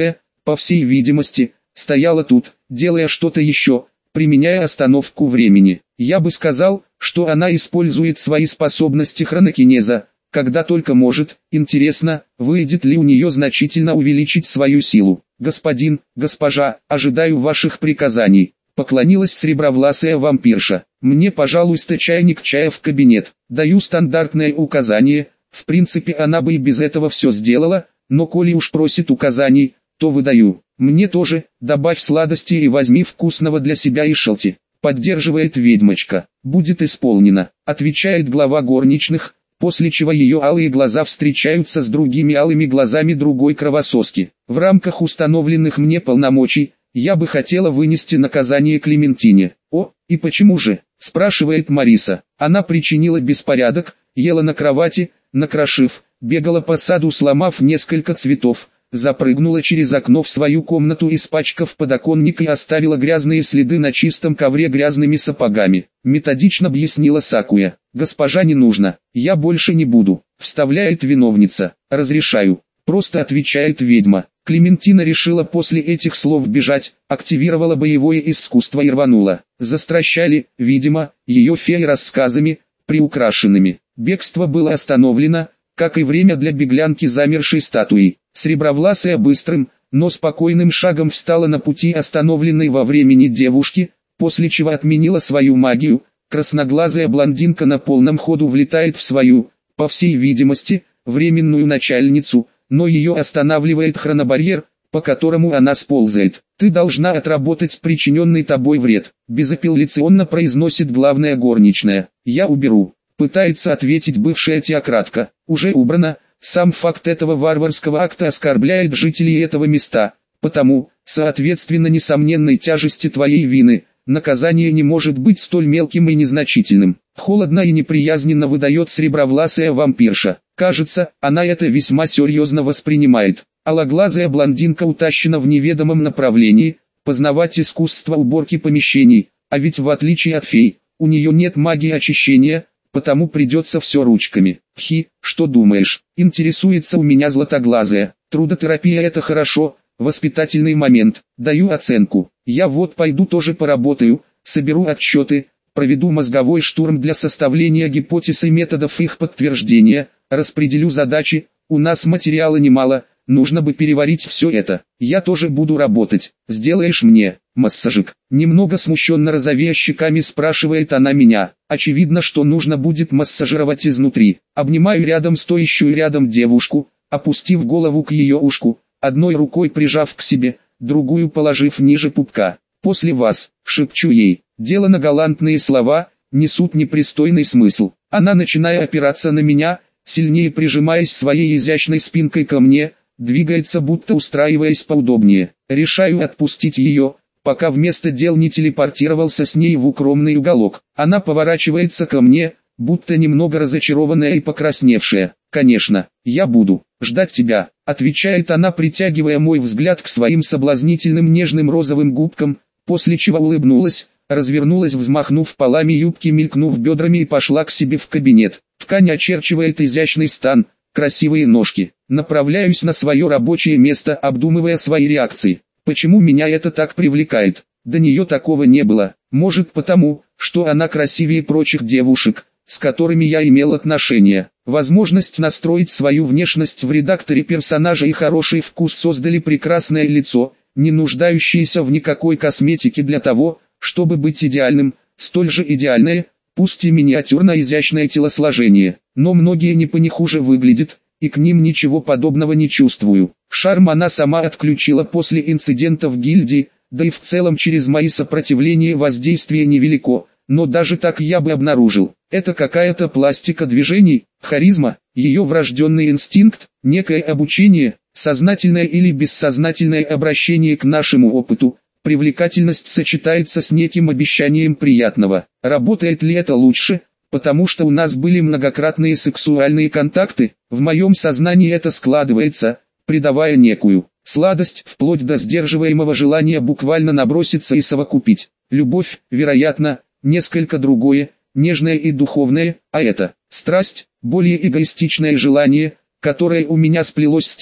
по всей видимости, стояла тут, делая что-то еще, применяя остановку времени. Я бы сказал, что она использует свои способности хронокинеза, когда только может. Интересно, выйдет ли у нее значительно увеличить свою силу. «Господин, госпожа, ожидаю ваших приказаний», — поклонилась сребровласая вампирша. «Мне, пожалуйста, чайник чая в кабинет. Даю стандартное указание. В принципе, она бы и без этого все сделала, но коли уж просит указаний, то выдаю. Мне тоже, добавь сладости и возьми вкусного для себя и шелти». Поддерживает ведьмочка. «Будет исполнено», — отвечает глава горничных, после чего ее алые глаза встречаются с другими алыми глазами другой кровососки. В рамках установленных мне полномочий, я бы хотела вынести наказание Клементине. «О, и почему же?» – спрашивает Мариса. «Она причинила беспорядок, ела на кровати, накрошив, бегала по саду, сломав несколько цветов, запрыгнула через окно в свою комнату, испачкав подоконник, и оставила грязные следы на чистом ковре грязными сапогами», – методично объяснила Сакуя. «Госпожа, не нужно, я больше не буду», – вставляет виновница. «Разрешаю», – просто отвечает ведьма. Клементина решила после этих слов бежать, активировала боевое искусство и рванула. Застращали, видимо, ее феи рассказами, приукрашенными. Бегство было остановлено, как и время для беглянки замершей статуи. Сребровласая быстрым, но спокойным шагом встала на пути остановленной во времени девушки, после чего отменила свою магию. Красноглазая блондинка на полном ходу влетает в свою, по всей видимости, временную начальницу, но ее останавливает хронобарьер, по которому она сползает. «Ты должна отработать причиненный тобой вред», – безапелляционно произносит главная горничная. «Я уберу», – пытается ответить бывшая теократка. «Уже убрано, сам факт этого варварского акта оскорбляет жителей этого места, потому, соответственно несомненной тяжести твоей вины, наказание не может быть столь мелким и незначительным», – холодно и неприязненно выдает сребровласая вампирша. Кажется, она это весьма серьезно воспринимает. Алоглазая блондинка утащена в неведомом направлении, познавать искусство уборки помещений, а ведь в отличие от фей, у нее нет магии очищения, потому придется все ручками. «Хи, что думаешь?» – интересуется у меня златоглазая. «Трудотерапия – это хорошо, воспитательный момент, даю оценку. Я вот пойду тоже поработаю, соберу отчеты, проведу мозговой штурм для составления гипотез и методов их подтверждения, распределю задачи, у нас материала немало, нужно бы переварить все это. Я тоже буду работать, сделаешь мне массажик?» Немного смущенно розовея щеками спрашивает она меня. Очевидно, что нужно будет массажировать изнутри. Обнимаю рядом стоящую рядом девушку, опустив голову к ее ушку, одной рукой прижав к себе, другую положив ниже пупка. «После вас», шепчу ей. Делано галантные слова, несут непристойный смысл. Она, начиная опираться на меня, сильнее прижимаясь своей изящной спинкой ко мне, двигается, будто устраиваясь поудобнее. Решаю отпустить ее, пока вместо дел не телепортировался с ней в укромный уголок. Она поворачивается ко мне, будто немного разочарованная и покрасневшая. «Конечно, я буду ждать тебя», — отвечает она, притягивая мой взгляд к своим соблазнительным нежным розовым губкам, после чего улыбнулась, развернулась, взмахнув полами юбки, мелькнув бедрами, и пошла к себе в кабинет. Ткань очерчивает изящный стан, красивые ножки. Направляюсь на свое рабочее место, обдумывая свои реакции. Почему меня это так привлекает? До нее такого не было. Может потому, что она красивее прочих девушек, с которыми я имел отношения. Возможность настроить свою внешность в редакторе персонажа и хороший вкус создали прекрасное лицо, не нуждающееся в никакой косметике для того, чтобы быть идеальным, столь же идеальное, пусть и миниатюрно изящное телосложение. Но многие не по не хуже выглядят, и к ним ничего подобного не чувствую. Шарм она сама отключила после инцидента в гильдии, да и в целом через мои сопротивления воздействие невелико, но даже так я бы обнаружил. Это какая-то пластика движений, харизма, ее врожденный инстинкт, некое обучение, сознательное или бессознательное обращение к нашему опыту. Привлекательность сочетается с неким обещанием приятного. Работает ли это лучше? Потому что у нас были многократные сексуальные контакты, в моем сознании это складывается, придавая некую сладость, вплоть до сдерживаемого желания буквально наброситься и совокупить. Любовь, вероятно, несколько другое, нежное и духовное, а это страсть, более эгоистичное желание, которое у меня сплелось с тем,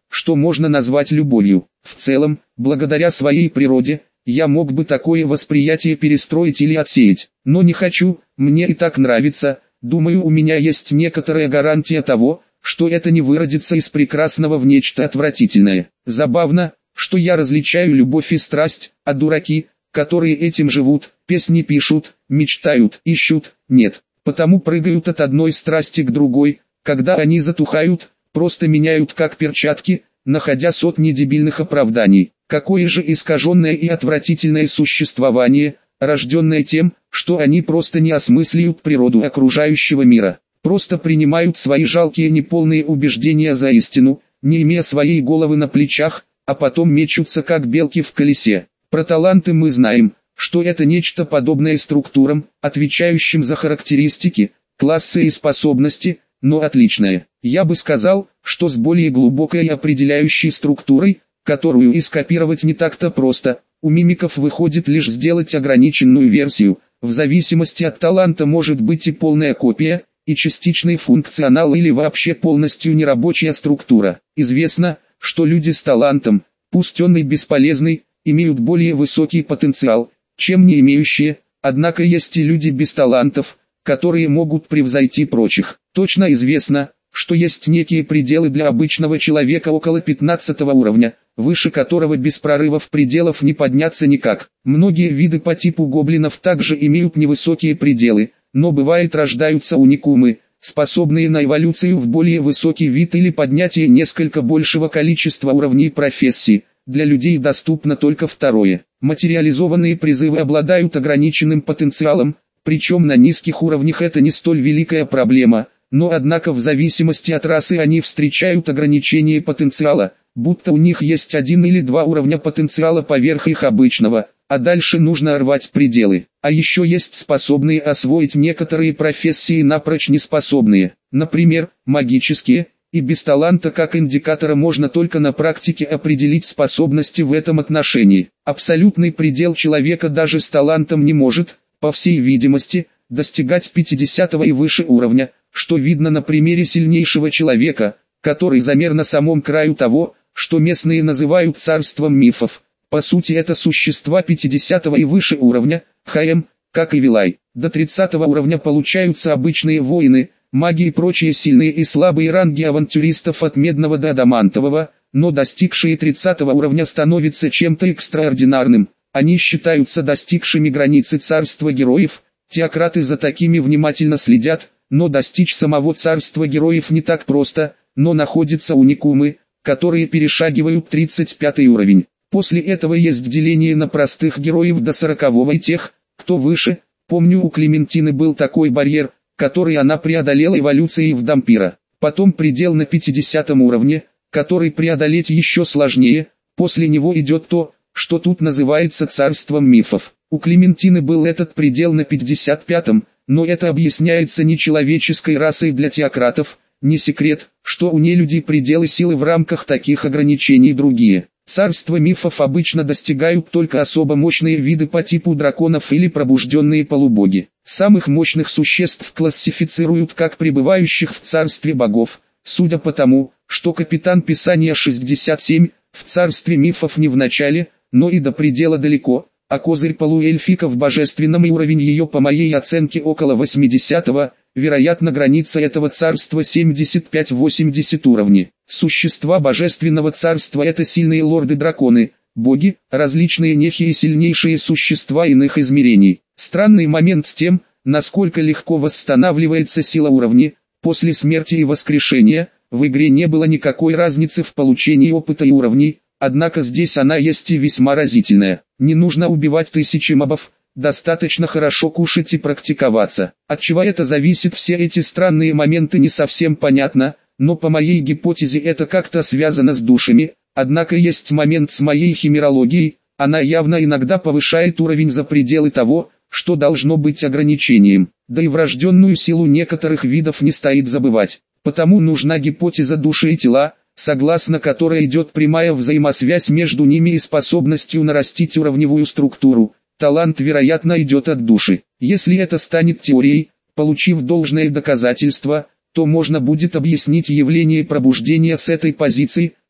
что можно назвать любовью. В целом, благодаря своей природе, я мог бы такое восприятие перестроить или отсеять, но не хочу, мне и так нравится, думаю, у меня есть некоторая гарантия того, что это не выродится из прекрасного в нечто отвратительное. Забавно, что я различаю любовь и страсть, а дураки, которые этим живут, песни пишут, мечтают, ищут, нет, потому прыгают от одной страсти к другой, когда они затухают, просто меняют как перчатки, находя сотни дебильных оправданий. Какое же искаженное и отвратительное существование, рожденное тем, что они просто не осмысляют природу окружающего мира, просто принимают свои жалкие неполные убеждения за истину, не имея своей головы на плечах, а потом мечутся как белки в колесе. Про таланты мы знаем, что это нечто подобное структурам, отвечающим за характеристики, классы и способности, но отличное. Я бы сказал, что с более глубокой и определяющей структурой, которую и скопировать не так-то просто, у мимиков выходит лишь сделать ограниченную версию, в зависимости от таланта может быть и полная копия, и частичный функционал или вообще полностью нерабочая структура. Известно, что люди с талантом, пусть он и бесполезный, имеют более высокий потенциал, чем не имеющие, однако есть и люди без талантов, которые могут превзойти прочих. Точно известно, что есть некие пределы для обычного человека около пятнадцатого уровня, выше которого без прорывов пределов не подняться никак. Многие виды по типу гоблинов также имеют невысокие пределы, но бывает рождаются уникумы, способные на эволюцию в более высокий вид или поднятие несколько большего количества уровней профессии. Для людей доступно только второе. Материализованные призывы обладают ограниченным потенциалом, причем на низких уровнях это не столь великая проблема, но однако в зависимости от расы они встречают ограничение потенциала, будто у них есть один или два уровня потенциала поверх их обычного, а дальше нужно рвать пределы. А еще есть способные освоить некоторые профессии напрочь неспособные, например, магические, и без таланта как индикатора можно только на практике определить способности в этом отношении. Абсолютный предел человека даже с талантом не может, по всей видимости, достигать пятидесятого и выше уровня, что видно на примере сильнейшего человека, который замер на самом краю того, что местные называют царством мифов. По сути это существа пятидесятого и выше уровня, ХМ, как и Вилай. До тридцатого уровня получаются обычные воины, маги и прочие сильные и слабые ранги авантюристов от медного до адамантового, но достигшие тридцатого уровня становятся чем-то экстраординарным. Они считаются достигшими границы царства героев, теократы за такими внимательно следят, но достичь самого царства героев не так просто, но находятся уникумы, которые перешагивают тридцать пятый уровень. После этого есть деление на простых героев до сорокового и тех, кто выше. Помню, у Клементины был такой барьер, который она преодолела эволюцией в дампира. Потом предел на пятидесятом уровне, который преодолеть еще сложнее, после него идет то, что тут называется царством мифов. У Клементины был этот предел на пятьдесят пятом, но это объясняется не человеческой расой для теократов, не секрет, что у нелюдей пределы силы в рамках таких ограничений другие. Царство мифов обычно достигают только особо мощные виды по типу драконов или пробужденные полубоги. Самых мощных существ классифицируют как пребывающих в царстве богов, судя по тому, что капитан Писания шестьдесят семь, в царстве мифов не в начале, но и до предела далеко, а козырь полуэльфика в божественном и уровень ее по моей оценке около восьмидесятого, вероятно граница этого царства семьдесят пять-восемьдесят уровней. Существа божественного царства это сильные лорды-драконы, боги, различные нехи и сильнейшие существа иных измерений. Странный момент с тем, насколько легко восстанавливается сила уровней, после смерти и воскрешения, в игре не было никакой разницы в получении опыта и уровней, однако здесь она есть и весьма разительная. Не нужно убивать тысячи мобов, достаточно хорошо кушать и практиковаться. От чего это зависит, все эти странные моменты не совсем понятно, но по моей гипотезе это как-то связано с душами, однако есть момент с моей химерологией, она явно иногда повышает уровень за пределы того, что должно быть ограничением, да и врожденную силу некоторых видов не стоит забывать, потому нужна гипотеза души и тела, согласно которой идет прямая взаимосвязь между ними и способностью нарастить уровневую структуру. Талант вероятно идет от души. Если это станет теорией, получив должное доказательство, то можно будет объяснить явление пробуждения с этой позиции,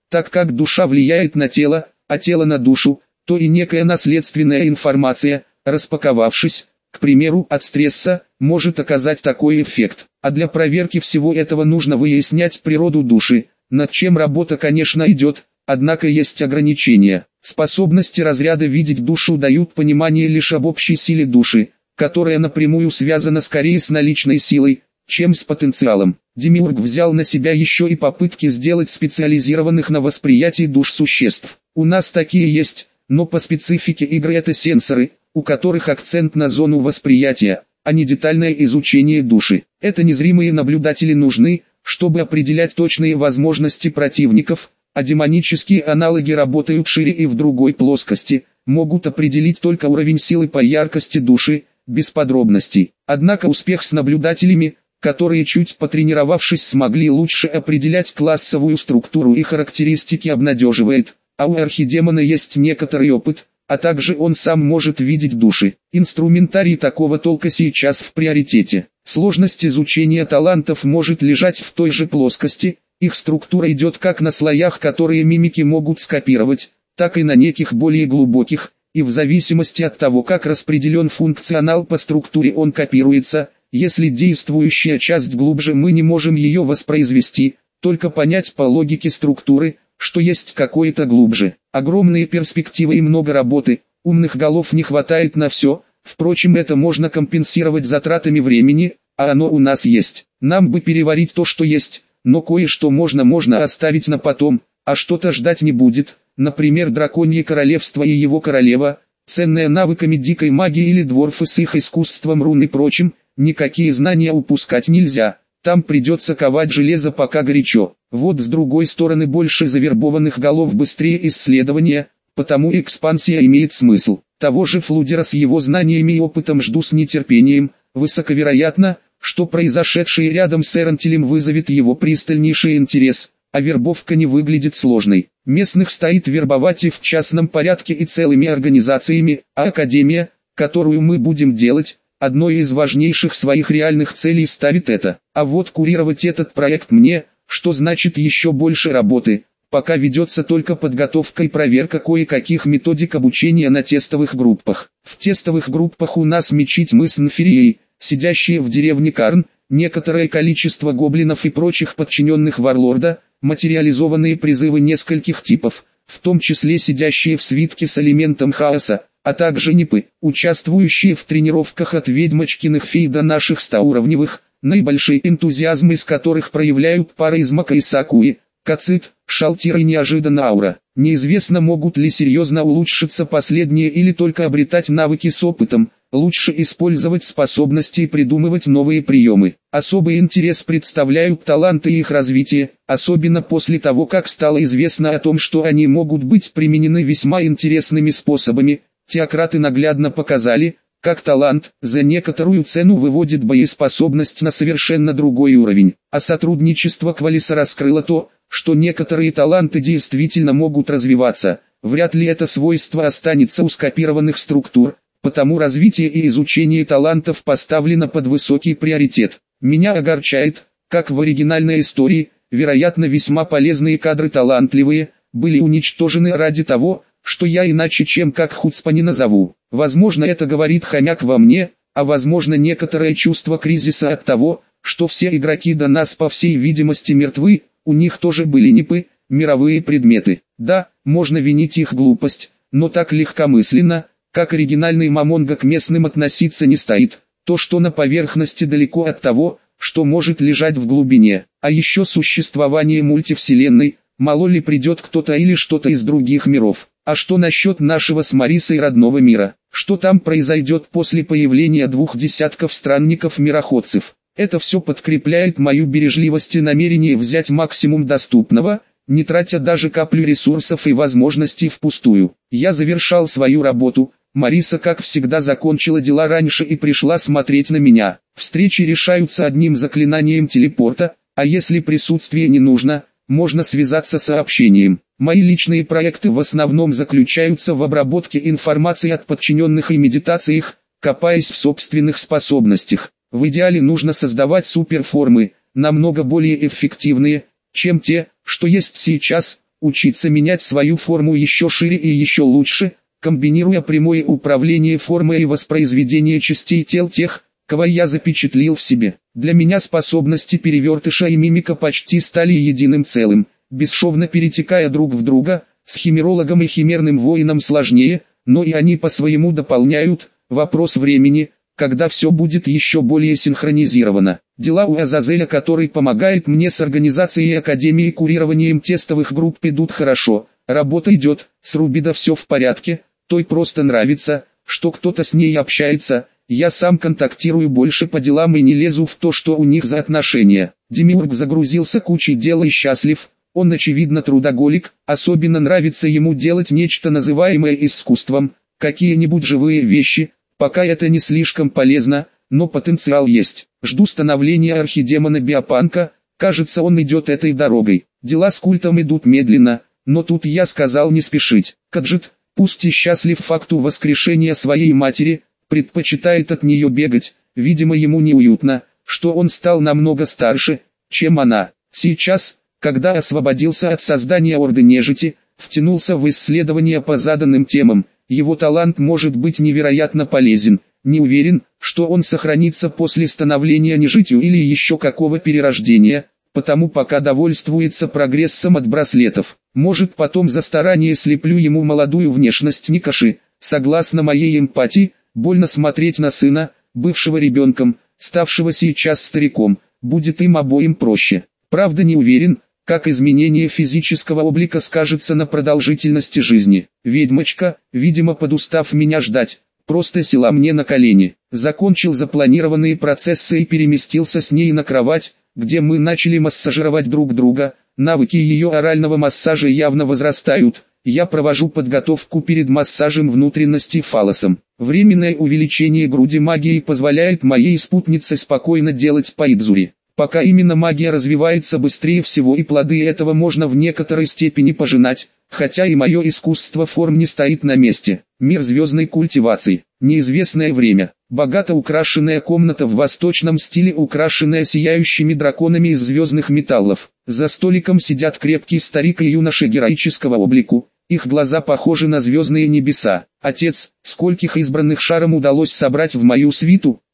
Так как душа влияет на тело, а тело на душу, то и некая наследственная информация, распаковавшись, к примеру, от стресса, может оказать такой эффект. А для проверки всего этого нужно выяснять природу души, над чем работа, конечно, идет, однако есть ограничения. Способности разряда видеть душу дают понимание лишь об общей силе души, которая напрямую связана скорее с наличной силой, чем с потенциалом. Демиург взял на себя еще и попытки сделать специализированных на восприятии душ существ. У нас такие есть, но по специфике игры это сенсоры, у которых акцент на зону восприятия, а не детальное изучение души. Это незримые наблюдатели нужны, чтобы определять точные возможности противников, а демонические аналоги работают шире и в другой плоскости, могут определить только уровень силы по яркости души, без подробностей. Однако успех с наблюдателями, которые чуть потренировавшись смогли лучше определять классовую структуру и характеристики, обнадеживает, а у архидемона есть некоторый опыт, а также он сам может видеть души. Инструментарий такого толка сейчас в приоритете. Сложность изучения талантов может лежать в той же плоскости, их структура идет как на слоях, которые мимики могут скопировать, так и на неких более глубоких, и в зависимости от того, как распределен функционал по структуре, он копируется. Если действующая часть глубже, мы не можем ее воспроизвести, только понять по логике структуры, что есть какое-то глубже. Огромные перспективы и много работы, умных голов не хватает на все, впрочем, это можно компенсировать затратами времени, а оно у нас есть. Нам бы переварить то, что есть, но кое-что можно можно оставить на потом, а что-то ждать не будет, например, драконье королевство и его королева, ценная навыками дикой магии или дворфы с их искусством рун и прочим. Никакие знания упускать нельзя, там придется ковать железо пока горячо. Вот с другой стороны больше завербованных голов, быстрее исследования, потому экспансия имеет смысл. Того же Флудера с его знаниями и опытом жду с нетерпением, высоковероятно, что произошедшее рядом с Эрентилем вызовет его пристальнейший интерес, а вербовка не выглядит сложной. Местных стоит вербовать и в частном порядке, и целыми организациями, а Академия, которую мы будем делать, одной из важнейших своих реальных целей ставит это. А вот курировать этот проект мне, что значит еще больше работы, пока ведется только подготовка и проверка кое-каких методик обучения на тестовых группах. В тестовых группах у нас мечить мы с Нфирией, сидящие в деревне Карн, некоторое количество гоблинов и прочих подчиненных варлорда, материализованные призывы нескольких типов, в том числе сидящие в свитке с элементом хаоса, а также нипы, участвующие в тренировках от ведьмочкиных фей до наших стауровневых, наибольший энтузиазм из которых проявляют пара из Мака и Сакуи, Кацит, Шалтир и неожиданно Аура. Неизвестно, могут ли серьезно улучшиться последние или только обретать навыки с опытом, лучше использовать способности и придумывать новые приемы. Особый интерес представляют таланты и их развитие, особенно после того, как стало известно о том, что они могут быть применены весьма интересными способами. Теократы наглядно показали, как талант за некоторую цену выводит боеспособность на совершенно другой уровень. А сотрудничество Квалиса раскрыло то, что некоторые таланты действительно могут развиваться. Вряд ли это свойство останется у скопированных структур, потому развитие и изучение талантов поставлено под высокий приоритет. Меня огорчает, как в оригинальной истории, вероятно весьма полезные кадры талантливые, были уничтожены ради того, что я иначе чем как хуцпа не назову. Возможно, это говорит хомяк во мне, а возможно некоторое чувство кризиса от того, что все игроки до нас по всей видимости мертвы, у них тоже были нипы, мировые предметы. Да, можно винить их глупость, но так легкомысленно, как оригинальный Мамонга, к местным относиться не стоит. То, что на поверхности, далеко от того, что может лежать в глубине. А еще существование мультивселенной, мало ли придет кто-то или что-то из других миров. А что насчет нашего с Марисой родного мира? Что там произойдет после появления двух десятков странников-мироходцев? Это все подкрепляет мою бережливость и намерение взять максимум доступного, не тратя даже каплю ресурсов и возможностей впустую. Я завершал свою работу, Мариса как всегда закончила дела раньше и пришла смотреть на меня. Встречи решаются одним заклинанием телепорта, а если присутствие не нужно, можно связаться сообщением. Мои личные проекты в основном заключаются в обработке информации от подчиненных и медитациях, копаясь в собственных способностях. В идеале нужно создавать суперформы, намного более эффективные, чем те, что есть сейчас, учиться менять свою форму еще шире и еще лучше, комбинируя прямое управление формой и воспроизведение частей тел тех, кого я запечатлил в себе. Для меня способности перевертыша и мимика почти стали единым целым, бесшовно перетекая друг в друга. С химерологом и химерным воином сложнее, но и они по-своему дополняют. Вопрос времени, когда все будет еще более синхронизировано. Дела у Азазеля, который помогает мне с организацией академии и курированием тестовых групп, идут хорошо. Работа идет, с Рубида все в порядке, той просто нравится, что кто-то с ней общается. Я сам контактирую больше по делам и не лезу в то, что у них за отношения. Демиург загрузился кучей дел и счастлив. Он очевидно трудоголик, особенно нравится ему делать нечто называемое искусством, какие-нибудь живые вещи, пока это не слишком полезно, но потенциал есть. Жду становления архидемона Биопанка, кажется, он идет этой дорогой. Дела с культом идут медленно, но тут я сказал не спешить. Каджит, пусть и счастлив факту воскрешения своей матери, предпочитает от нее бегать, видимо ему неуютно, что он стал намного старше, чем она. Сейчас, когда освободился от создания Орды Нежити, втянулся в исследования по заданным темам, его талант может быть невероятно полезен. Не уверен, что он сохранится после становления нежитью или еще какого перерождения, потому пока довольствуется прогрессом от браслетов. Может, потом за старание слеплю ему молодую внешность Никаши. Согласно моей эмпатии, больно смотреть на сына, бывшего ребенком, ставшего сейчас стариком, будет им обоим проще. Правда, не уверен, как изменение физического облика скажется на продолжительности жизни. Ведьмочка, видимо подустав меня ждать, просто села мне на колени. Закончил запланированные процессы и переместился с ней на кровать, где мы начали массажировать друг друга. Навыки ее орального массажа явно возрастают. Я провожу подготовку перед массажем внутренности фаллосом. Временное увеличение груди магии позволяет моей спутнице спокойно делать пайдзури. Пока именно магия развивается быстрее всего, и плоды этого можно в некоторой степени пожинать, хотя и мое искусство форм не стоит на месте. Мир звездной культивации. Неизвестное время. Богато украшенная комната в восточном стиле, украшенная сияющими драконами из звездных металлов. За столиком сидят крепкий старик и юноша героического облику. Их глаза похожи на звездные небеса. Отец, скольких избранных шаром удалось собрать в мою свиту?